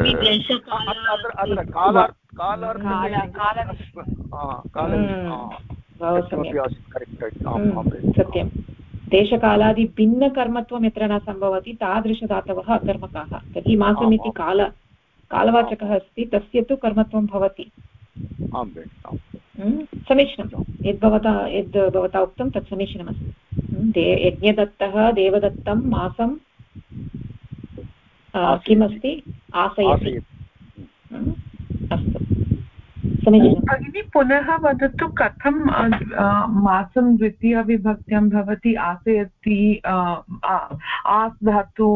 सत्यं देशकालादिभिन्नकर्मत्वं यत्र न सम्भवति तादृशधातवः अकर्मकाः तर्हि मासमिति कालवाचकः अस्ति तस्य तु कर्मत्वं भवति समीचीनं यद् भवता उक्तं तत् समीचीनमस्ति यज्ञदत्तः देवदत्तं मासं किमस्ति आसयति अस्तु समीचीनं भगिनी पुनः वदतु कथं मासं द्वितीयविभक्त्यां भवति आसयति आस् धातु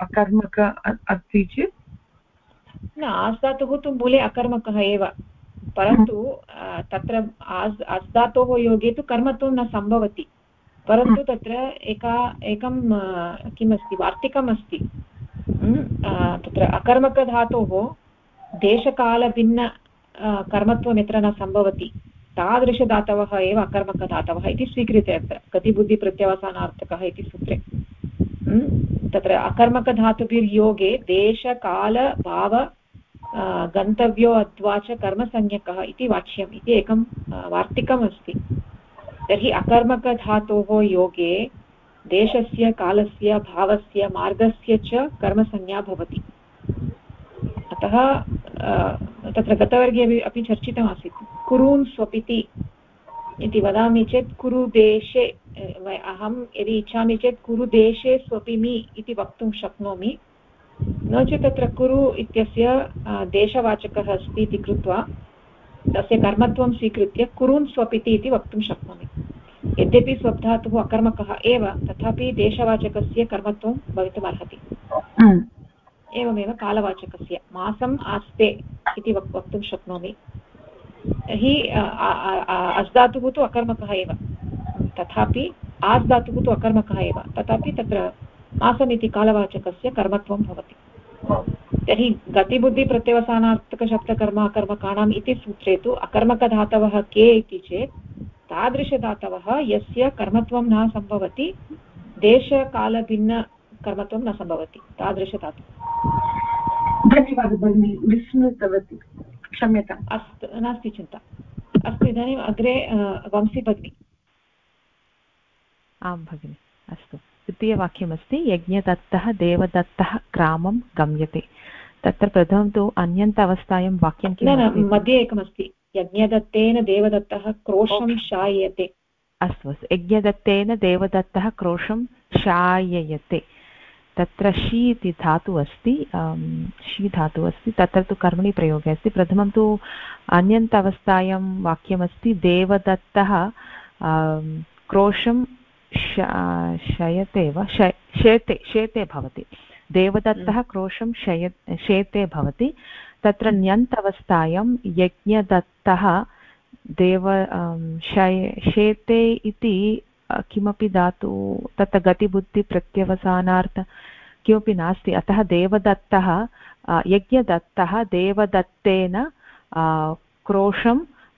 अकर्मक अस्ति चेत् न आस् धातुः तु मूले अकर्मकः एव परन्तु तत्र आस् धातोः योगे तु कर्मत्वं न सम्भवति, परन्तु तत्र एकं किमस्ति, वार्तिकम् अस्ति। तत्र अकर्मकधातोः देशकालभिन्न कर्मत्वं यत्र न सम्भवति तादृशधातवः एव अकर्मकधातवः इति स्वीक्रियते अत्र गतिबुद्धिप्रत्यवसानार्थकः इति सूत्रे। तत्र अकर्मकधातुभिर्योगे देशकालभाव गन्तव्यो अथवा च कर्मसंज्ञकः इति वाच्यम् इति एकं वार्तिकम् अस्ति। तर्हि अकर्मकधातोः योगे देशस्य कालस्य भावस्य मार्गस्य च कर्मसंज्ञा भवति। अतः तत्र गतवर्गे अपि चर्चितमासीत्, कुरून् स्वपिति इति वदामि चेत् कुरुदेशे, अहं यदि इच्छामि चेत् कुरुदेशे स्वपिमि इति वक्तुं शक्नोमि, नो चेत् तत्र कुरु इत्यस्य देशवाचकः अस्ति इति कृत्वा तस्य कर्मत्वं स्वीकृत्य कुरून् स्वपिति इति वक्तुं शक्नोमि। यद्यपि स्वप्धातुः अकर्मकः एव, तथापि देशवाचकस्य कर्मत्वं भवितुम् अर्हति। एवमेव कालवाचकस्य मासम् आस्ते इति वक्तुं शक्नोमि। हि अस् धातुः तु अकर्मकः एव, तथापि आस् धातुः तु अकर्मकः एव, तथापि तत्र मासम् इति कालवाचकस्य कर्मत्वं भवति। तर्हि गतिबुद्धिप्रत्यवसानार्थकशब्दकर्म अकर्मकाणाम् इति सूत्रे तु अकर्मकधातवः के इति चेत् तादृशधातवः यस्य कर्मत्वं न सम्भवति, देशकालभिन्न कर्मत्वं न सम्भवति, तादृशधातुः। धन्यवादः भगिनी, विस्मृतवती, क्षम्यताम्। अस्तु, नास्ति चिन्ता। अस्तु, इदानीम् अग्रे वंशी भगिनी। आं भगिनि, अस्तु। द्वितीयवाक्यमस्ति यज्ञदत्तः देवदत्तः ग्रामं गम्यते। तत्र प्रथमं तु अन्यन्त अवस्थायां वाक्यं किम्? मध्ये एकमस्ति यज्ञदत्तेन देवदत्तः क्रोशं शायते। अस्तु अस्तु, यज्ञदत्तेन देवदत्तः क्रोशं शाययते। तत्र शी इति धातुः अस्ति, शी धातुः अस्ति, तत्र तु कर्मणि प्रयोगे अस्ति। प्रथमं तु अन्यन्त अवस्थायां वाक्यमस्ति देवदत्तः क्रोशं शयते वा शेते भवति। देवदत्तः क्रोशं शेते भवति। तत्र ण्यन्त अवस्थायां यज्ञदत्तः शेते इति किमपि धातु तत्र गतिबुद्धिप्रत्यवसानार्थ किमपि नास्ति। अतः देवदत्तः यज्ञदत्तः देवदत्तेन क्रोशं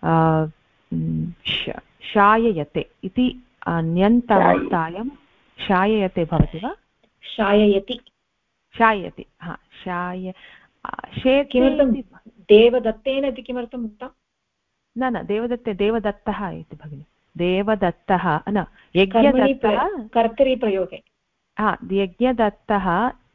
शाययते इति ण्यन्तावस्थायां शाययते भवति वा? शाययति, शाययति, हा किमर्थं देवदत्तेन इति किमर्थम् उक्तं? न देवदत्तः इति भगिनि, देवदत्तः न यज्ञदत्तः कर्तरि प्रयोगे। यज्ञदत्तः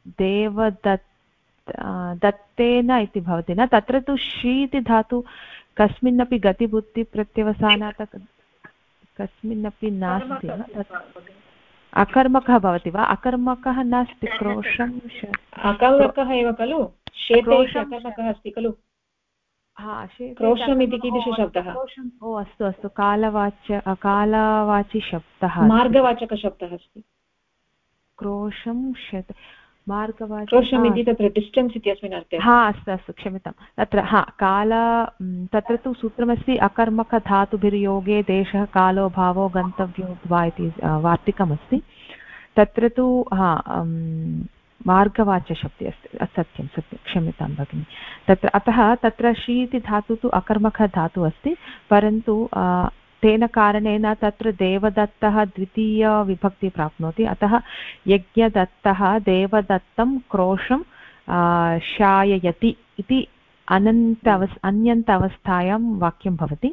दत्तेन इति भवति न, तत्र तु शी इति धातु कस्मिन्नपि गतिबुद्धिप्रत्यवसानात् कस्मिन्नपि नास्ति, अकर्मकः भवति वा? अकर्मकः नास्ति, क्रोशं अकर्मकः एव खलु, शेते अकर्मकः अस्ति खलु। क्रोशम् इति कीदृशशब्दः? ओ अस्तु अस्तु, कालवाची शब्दः, मार्गवाचकशब्दः अस्ति। क्रोशं मार्गवाचकं क्रोशम् इति तत्र डिस्टेन्स् इत्यस्मिन् अर्थे। अस्तु अस्तु, क्षम्यतां। तत्र तत्र तु सूत्रमस्ति अकर्मकधातुभिर्योगे देशः कालो भावो गन्तव्यो वा इति वार्तिकमस्ति। तत्र तु मार्गवाचशब्दे अस्ति। सत्यं क्षम्यतां भगिनि। अतः तत्र शी इति धातु तु अकर्मकधातुः अस्ति, परन्तु तेन कारणेन तत्र देवदत्तः द्वितीयविभक्ति प्राप्नोति। अतः यज्ञदत्तः देवदत्तं क्रोशं शाययति इति अन्यन्त अवस्थायां वाक्यं भवति।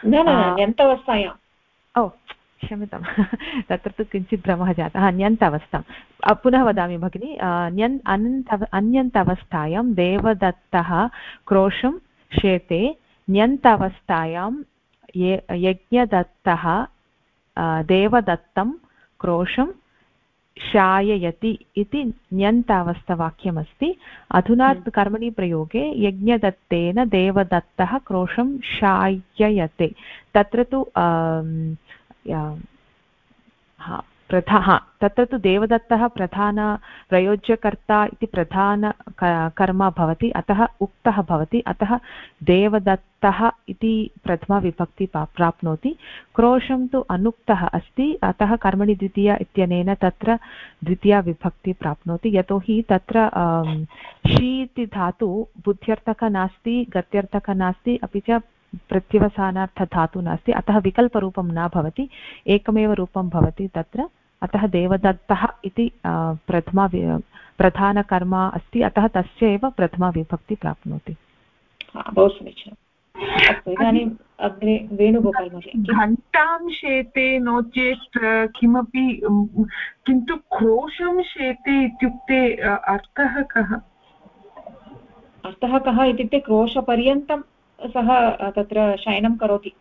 ओ क्षम्यतां, तत्र तु किञ्चित् भ्रमः जातः। ण्यन्त अवस्थां पुनः वदामि भगिनि। अन्यन्त अवस्थायां देवदत्तः क्रोशं शेते, ण्यन्त अवस्थायां यज्ञदत्तः देवदत्तं क्रोशं शाययति इति ण्यन्तावस्थावाक्यमस्ति। अधुना कर्मणि प्रयोगे यज्ञदत्तेन देवदत्तः क्रोशं शाययते। तत्र तु तत्र तु देवदत्तः प्रधानप्रयोज्यकर्ता इति प्रधान कर्म भवति, अतः उक्तः भवति, अतः देवदत्तः इति प्रथमाविभक्ति प्राप्नोति। क्रोशं तु अनुक्तः अस्ति, अतः कर्मणि द्वितीया इत्यनेन तत्र द्वितीया विभक्ति प्राप्नोति, यतोहि तत्र शी इति धातु बुद्ध्यर्थकः नास्ति, गत्यर्थकः नास्ति, अपि च प्रत्यवसानार्थधातु नास्ति, अतः विकल्परूपं न भवति, एकमेव रूपं भवति तत्र। अतः देवदत्तः इति प्रधानकर्म अस्ति, अतः तस्य एव प्रथमा विभक्ति प्राप्नोति। बहु समीचीनम्। अस्तु, इदानीम् अग्रे वेणुगोपाल् महोदय। घण्टां शेते नो चेत् किमपि, किन्तु क्रोशं शेते इत्युक्ते अर्थः कः? अर्थः कः इत्युक्ते क्रोशपर्यन्तं सः तत्र शयनं करोति,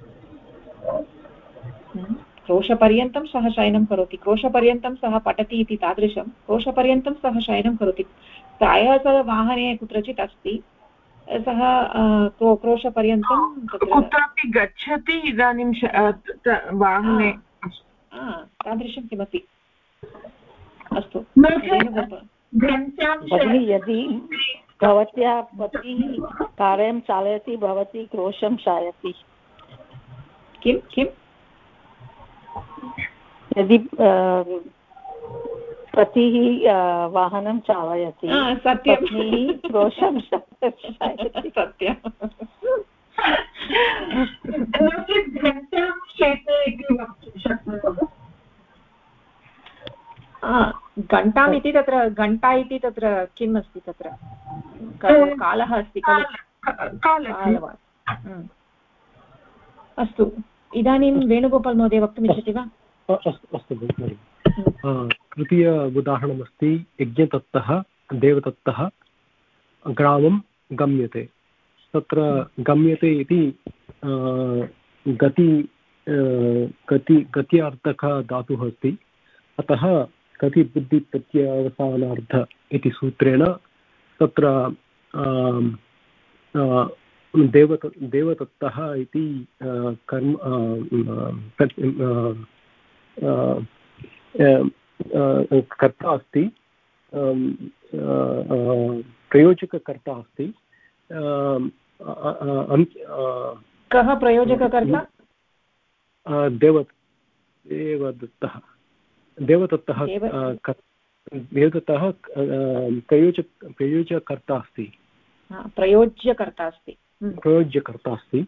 क्रोशपर्यन्तं सः शयनं करोति, क्रोशपर्यन्तं सः पठति इति तादृशं क्रोशपर्यन्तं सः शयनं करोति। प्रायः सः वाहने कुत्रचित् अस्ति, सः क्रोशपर्यन्तं कुत्रापि गच्छति इदानीं वाहने, तादृशं किमपि। अस्तु, यदि भवत्याः पतिः कार्यं चालयति, भवती क्रोशं शायति। किं किं? यदि पतिः वाहनं चालयति, पत्नी क्रोशं शायति। सत्यं। घण्टाम् इति तत्र घण्टा इति तत्र किम् अस्ति, तत्र कालः अस्ति खलु। अस्तु, इदानीं वेणुगोपाल् महोदय वक्तुम् इच्छति वा? अस्तु भगिनि। तृतीय उदाहरणमस्ति यज्ञदत्तः देवदत्तः ग्रामं गम्यते। तत्र गम्यते इति गत्यार्थकः धातुः अस्ति, अतः गति बुद्धि प्रत्यवसानार्थ इति सूत्रेण तत्र देवदत्तः इति कर्म कर्ता अस्ति, प्रयोजककर्ता अस्ति। कः प्रयोजककर्ता? देवदत्तः प्रयोजकर्ता अस्ति। प्रयोज्यकर्ता अस्ति।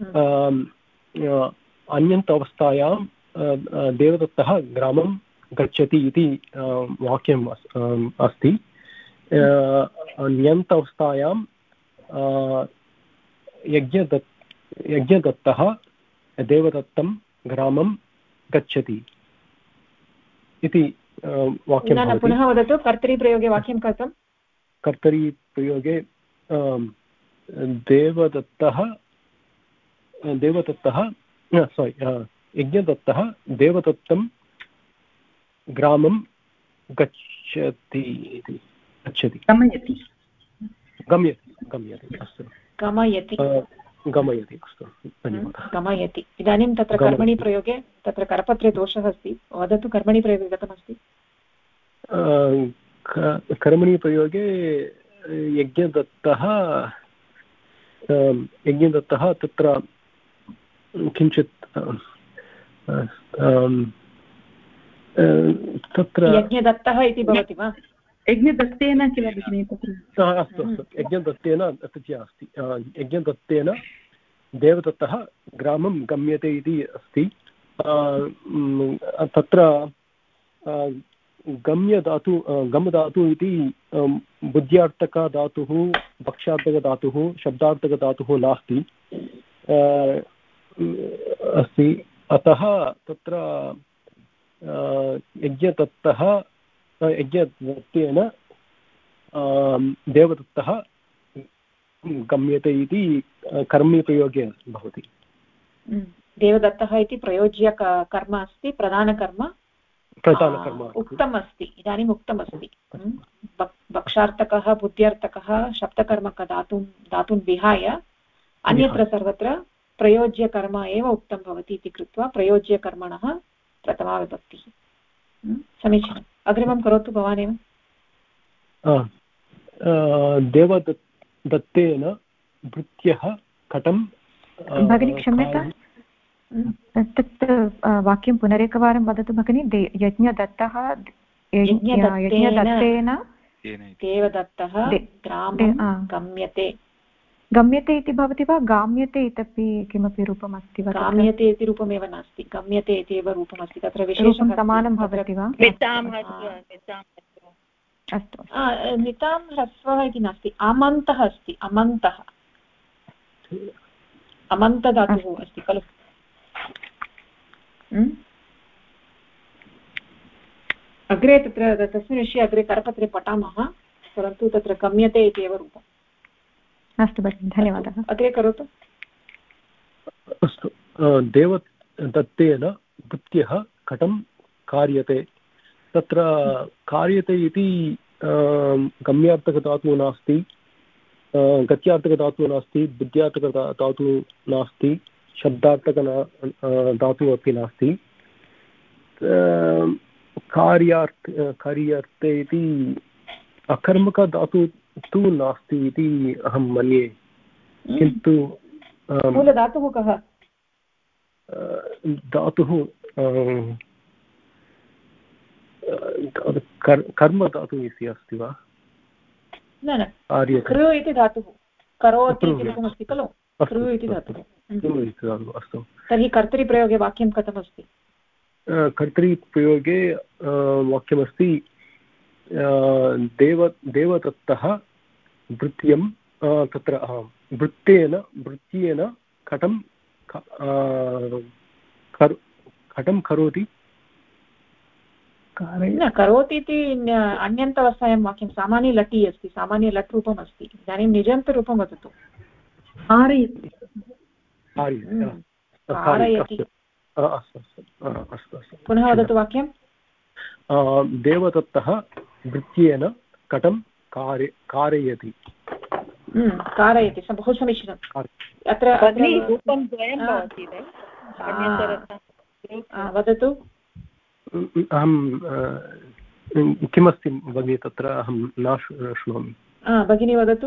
अन्यन्त अवस्थायां देवदत्तः ग्रामं गच्छति इति वाक्यम् अस्ति। अन्यन्त अवस्थायां यज्ञदत्तः देवदत्तं ग्रामं गच्छति इति वाक्यं। पुनः वदतु, कर्तरिप्रयोगे वाक्यं कथं? कर्तरिप्रयोगे यज्ञदत्तः देवदत्तं ग्रामं गच्छति इति गम्यति। अस्तु, गमयति। अस्तु, धन्यवादः। गमयति। इदानीं तत्र कर्मणि प्रयोगे तत्र करपत्रे दोषः अस्ति, वदतु कर्मणि प्रयोगे कथमस्ति? कर्मणि प्रयोगे यज्ञदत्तः तत्र किञ्चित् तत्र यज्ञदत्तः इति भवति वा? यज्ञदत्तेन किल भगिनि तत्र? अस्तु, यज्ञदत्तेन तस्य अस्ति। यज्ञदत्तेन देवदत्तः ग्रामं गम्यते इति अस्ति। तत्र गमधातु इति बुद्ध्यार्थकधातुः, भक्ष्यार्थकधातुः, शब्दार्थकधातुः नास्ति अस्ति। अतः तत्र यज्ञदत्तेन देवदत्तः गम्यते इति कर्मप्रयोगे भवति। देवदत्तः इति प्रयोज्य कर्म अस्ति, प्रधानकर्म उक्तम् अस्ति, इदानीम् उक्तम् अस्ति। भक्षार्थकः, बुद्ध्यर्थकः, शब्दकर्मकधातून् विहाय अन्यत्र सर्वत्र प्रयोज्यकर्म एव उक्तं भवति इति कृत्वा प्रयोज्यकर्मणः प्रथमा विभक्तिः। समीचीनम् अग्रिमं करोतु भवानेव देवदत्तेन भृत्यः कटं भगिनी क्षम्यतां तत् वाक्यं पुनरेकवारं वदतु भगिनी यज्ञदत्तः यज्ञदत्तेन देवदत्तः गम्यते गम्यते इति भवति वा गाम्यते इत्यपि किमपि रूपम् अस्ति वा गाम्यते इति रूपमेव नास्ति गम्यते इति एव रूपमस्ति तत्र विशेषं समानं भवति वा अस्तु नितां ह्रस्वः इति नास्ति अमन्तः अस्ति अमन्तः अमन्तधातुः अस्ति खलु अग्रे तत्र तस्मिन् विषये अग्रे करपत्रे पठामः परन्तु तत्र गम्यते इति एव रूपम् अस्तु भगिनि धन्यवादः अग्रे करोतु अस्तु देवदत्तेन भृत्यः कटं कार्यते तत्र कार्यते इति गम्यार्थकधातुः नास्ति गत्यार्थकधातुः नास्ति बुद्ध्यार्थकधातुः नास्ति शब्दार्थकधातुः अपि नास्ति कार्यार्थे इति अकर्मकधातुः तु नास्ति इति अहं मन्ये किन्तु मूलधातुः कः धातुः कर्मधातुः इति अस्ति वा न कृ इति धातुः करोति इति रूपमस्ति खलु कृ इति धातुः अस्तु तर्हि कर्तरिप्रयोगे वाक्यं कथमस्ति कर्तरिप्रयोगे वाक्यमस्ति देवदत्तः भृत्यं तत्र भृत्येन कटं करोति न करोति इति अन्यन्तवस्थायां वाक्यं सामान्य लटि अस्ति सामान्य लट् रूपम् अस्ति इदानीं निजन्तरूपं वदतु कारयति अस्तु पुनः वदतु वाक्यं देवदत्तः भृत्येन कटं कारयति बहु समीचीनम् अत्र रूपं द्वयं भवति वदतु अहं किमस्ति भगिनी तत्र अहं न शृणोमि भगिनी वदतु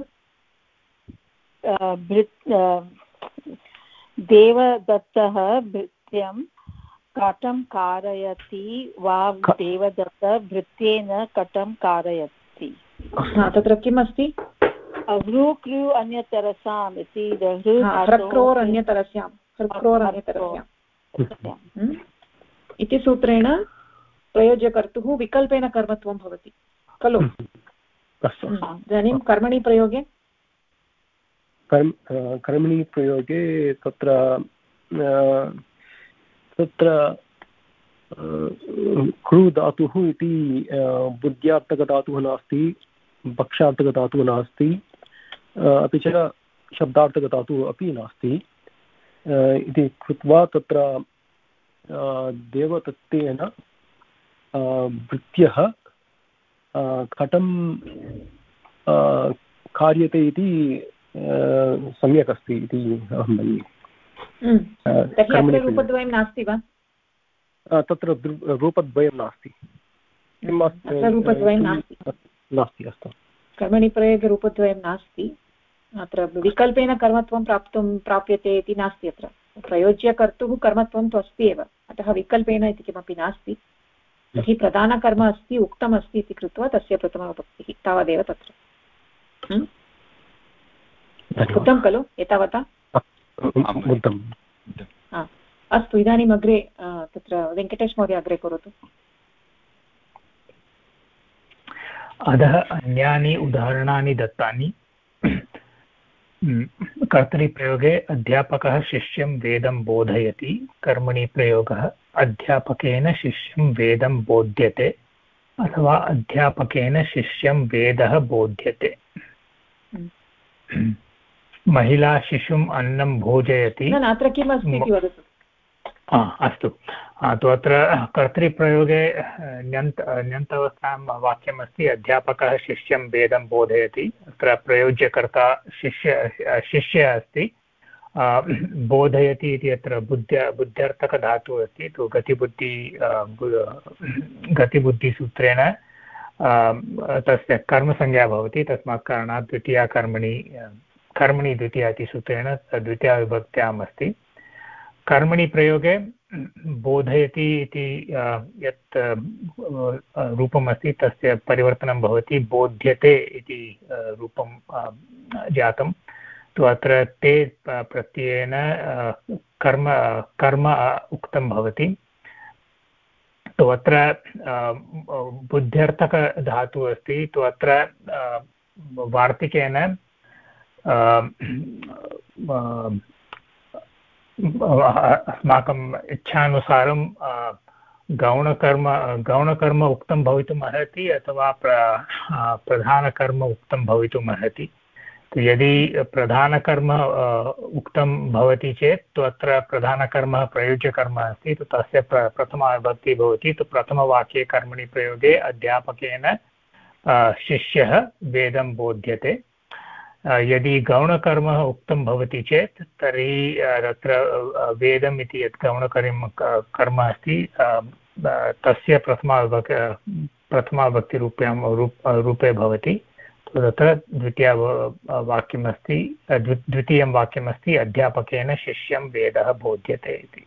देवदत्तः भृत्यं कटं कारयति वा देवदत्त भृत्येन कटं कारयति तत्र किम् अस्ति हृ अन्यतरसाम् इति इति सूत्रेण प्रयोज्यकर्तुः विकल्पेन कर्मत्वं भवति खलु इदानीं कर्मणि प्रयोगे कर्मणि प्रयोगे तत्र कृ धातुः इति बुद्ध्यार्थकधातुः नास्ति भक्ष्यार्थकधातुः नास्ति अपि च शब्दार्थकधातुः अपि नास्ति इति कृत्वा तत्र देवदत्तेन भृत्यः कटं कार्यते इति सम्यक् अस्ति इति अहं मन्ये रूपद्वयं नास्ति वा तत्र रूपद्वयं नास्ति नास्ति अस्तु कर्मणि प्रयोगे रूपद्वयं नास्ति अत्र विकल्पेन कर्मत्वं प्राप्यते इति नास्ति अत्र प्रयोज्यकर्तुः कर्मत्वं तु अस्ति एव अतः विकल्पेन इति किमपि नास्ति तर्हि प्रधानकर्म अस्ति उक्तमस्ति इति कृत्वा तस्य प्रथमविभक्तिः तावदेव तत्र कृतं खलु एतावता अस्तु इदानीम् अग्रे तत्र वेङ्कटेश महोदय अग्रे करोतु अधः अन्यानि उदाहरणानि दत्तानि कर्तरिप्रयोगे अध्यापकः शिष्यं वेदं बोधयति कर्मणि प्रयोगः अध्यापकेन शिष्यं वेदं बोध्यते अथवा अध्यापकेन शिष्यं वेदः बोध्यते महिला शिशुम् अन्नं भोजयति अत्र किम् अस्ति इति वदतु अस्तु तु अत्र कर्तरिप्रयोगे ण्यन्तावस्थां वाक्यमस्ति अध्यापकः शिष्यं वेदं बोधयति अत्र प्रयोज्यकर्ता शिष्य अस्ति बोधयति इति अत्र बुद्ध्यर्थकधातुः अस्ति तु गतिबुद्धिसूत्रेण तस्य कर्मसंज्ञा भवति तस्मात् कारणात् द्वितीया कर्मणि द्वितीया इति सूत्रेण द्वितीया विभक्त्याम् अस्ति कर्मणि प्रयोगे बोधयति इति यत् रूपम् अस्ति तस्य परिवर्तनं भवति बोध्यते इति रूपं जातं तु अत्र ते प्रत्ययेन कर्म उक्तं भवति तु अत्र बुद्ध्यर्थकधातुः अस्ति तु अत्र वार्तिकेन अस्माकम् इच्छानुसारं गौणकर्म उक्तं भवितुम् अर्हति अथवा प्रधानकर्म उक्तं भवितुम् अर्हति यदि प्रधानकर्म उक्तं भवति चेत् तु अत्र प्रधानकर्म प्रयोज्यकर्म अस्ति तु तस्य प्रथमा विभक्तिः भवति तु प्रथमवाक्ये कर्मणि प्रयोगे अध्यापकेन शिष्यः वेदं बोध्यते यदि गौणकर्म उक्तं भवति चेत् तर्हि तत्र वेदम् इति यत् गौणकर्म अस्ति तस्य प्रथमाविभक्तिरूपे भवति तत्र द्वितीयं वाक्यमस्ति अध्यापकेन शिष्यं वेदः बोध्यते इति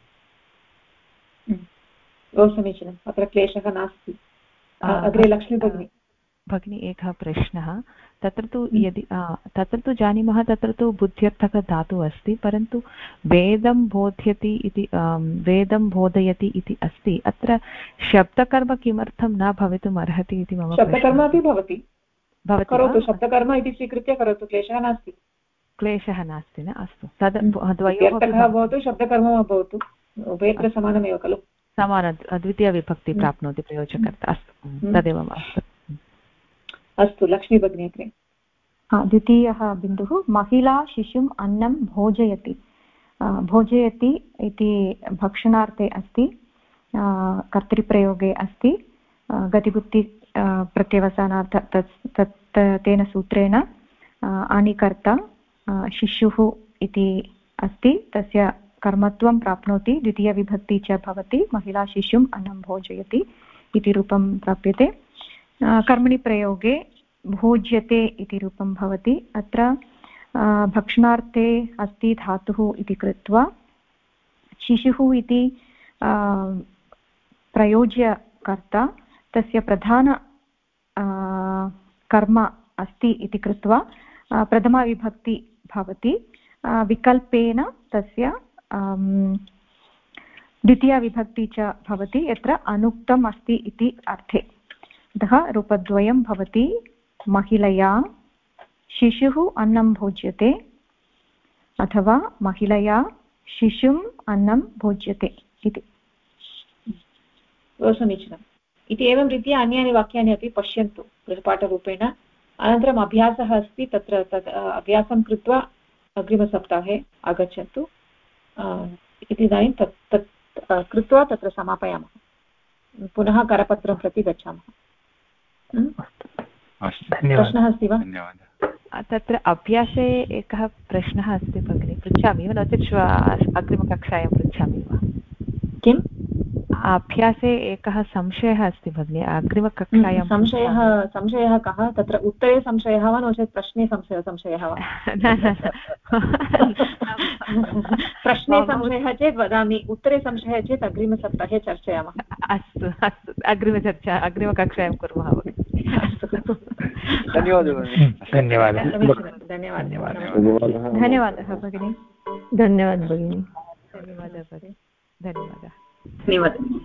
बहु समीचीनम् अत्र क्लेशः नास्ति अग्रे लक्ष्मी भगिनी एकः प्रश्नः तत्र तु जानीमः तत्र तु बुद्ध्यर्थकधातुः अस्ति परन्तु वेदं बोध्यति इति वेदं बोधयति इति अस्ति अत्र शब्दकर्म किमर्थं न भवितुम् अर्हति इति मम शब्दकर्म अपि भवति करोतु शब्दकर्म इति स्वीकृत्य करोतु क्लेशः नास्ति न अस्तु तद् द्वयोः भवतु शब्दकर्म भवतु उभयत्र समानमेव खलु समान द्वितीयविभक्ति प्राप्नोति प्रयोजकर्ता अस्तु तदेव अस्तु लक्ष्मी भगिनी अग्रे द्वितीयः बिन्दुः महिला शिशुम् अन्नं भोजयति भोजयति इति भक्षणार्थे अस्ति कर्तृप्रयोगे अस्ति गतिबुद्धि प्रत्यवसानार्थ तेन सूत्रेण आनिकर्ता शिशुः इति अस्ति तस्य कर्मत्वं प्राप्नोति द्वितीयविभक्ति च भवति महिला शिशुम् अन्नं भोजयति इति रूपं प्राप्यते कर्मणि प्रयोगे भोज्यते इति रूपं भवति अत्र भक्षणार्थे अस्ति धातुः इति कृत्वा शिशुः इति प्रयोज्यकर्ता तस्य प्रधान कर्म अस्ति इति कृत्वा प्रथमाविभक्ति भवति विकल्पेन तस्य द्वितीयाविभक्ति च भवति यत्र अनुक्तम् अस्ति इति अर्थे अतः रूपद्वयं भवति महिलया शिशुः अन्नं भोज्यते अथवा महिलया शिशुम् अन्नं भोज्यते इति बहु समीचीनम् इति एवं रीत्या अन्यानि वाक्यानि अपि पश्यन्तु गृहपाठरूपेण अनन्तरम् अभ्यासः अस्ति तत्र तत् अभ्यासं कृत्वा अग्रिमसप्ताहे आगच्छन्तु इति इदानीं तत् कृत्वा तत्र समापयामः पुनः करपत्रं प्रति गच्छामः प्रश्नः अस्ति वा तत्र अभ्यासे एकः प्रश्नः अस्ति भगिनि पृच्छामि वा नो चेत् अग्रिमकक्षायां पृच्छामि वा किम् अभ्यासे एकः संशयः अस्ति भगिनि अग्रिमकक्षायां संशयः कः तत्र उत्तरे संशयः वा नो चेत् प्रश्ने संशयः वा प्रश्ने संशयः चेत् वदामि उत्तरे संशयः चेत् अग्रिमसप्ताहे चर्चयामः अस्तु अग्रिमकक्षायां कुर्मः धन्यवादः भगिनि धन्यवादः धन्यवादः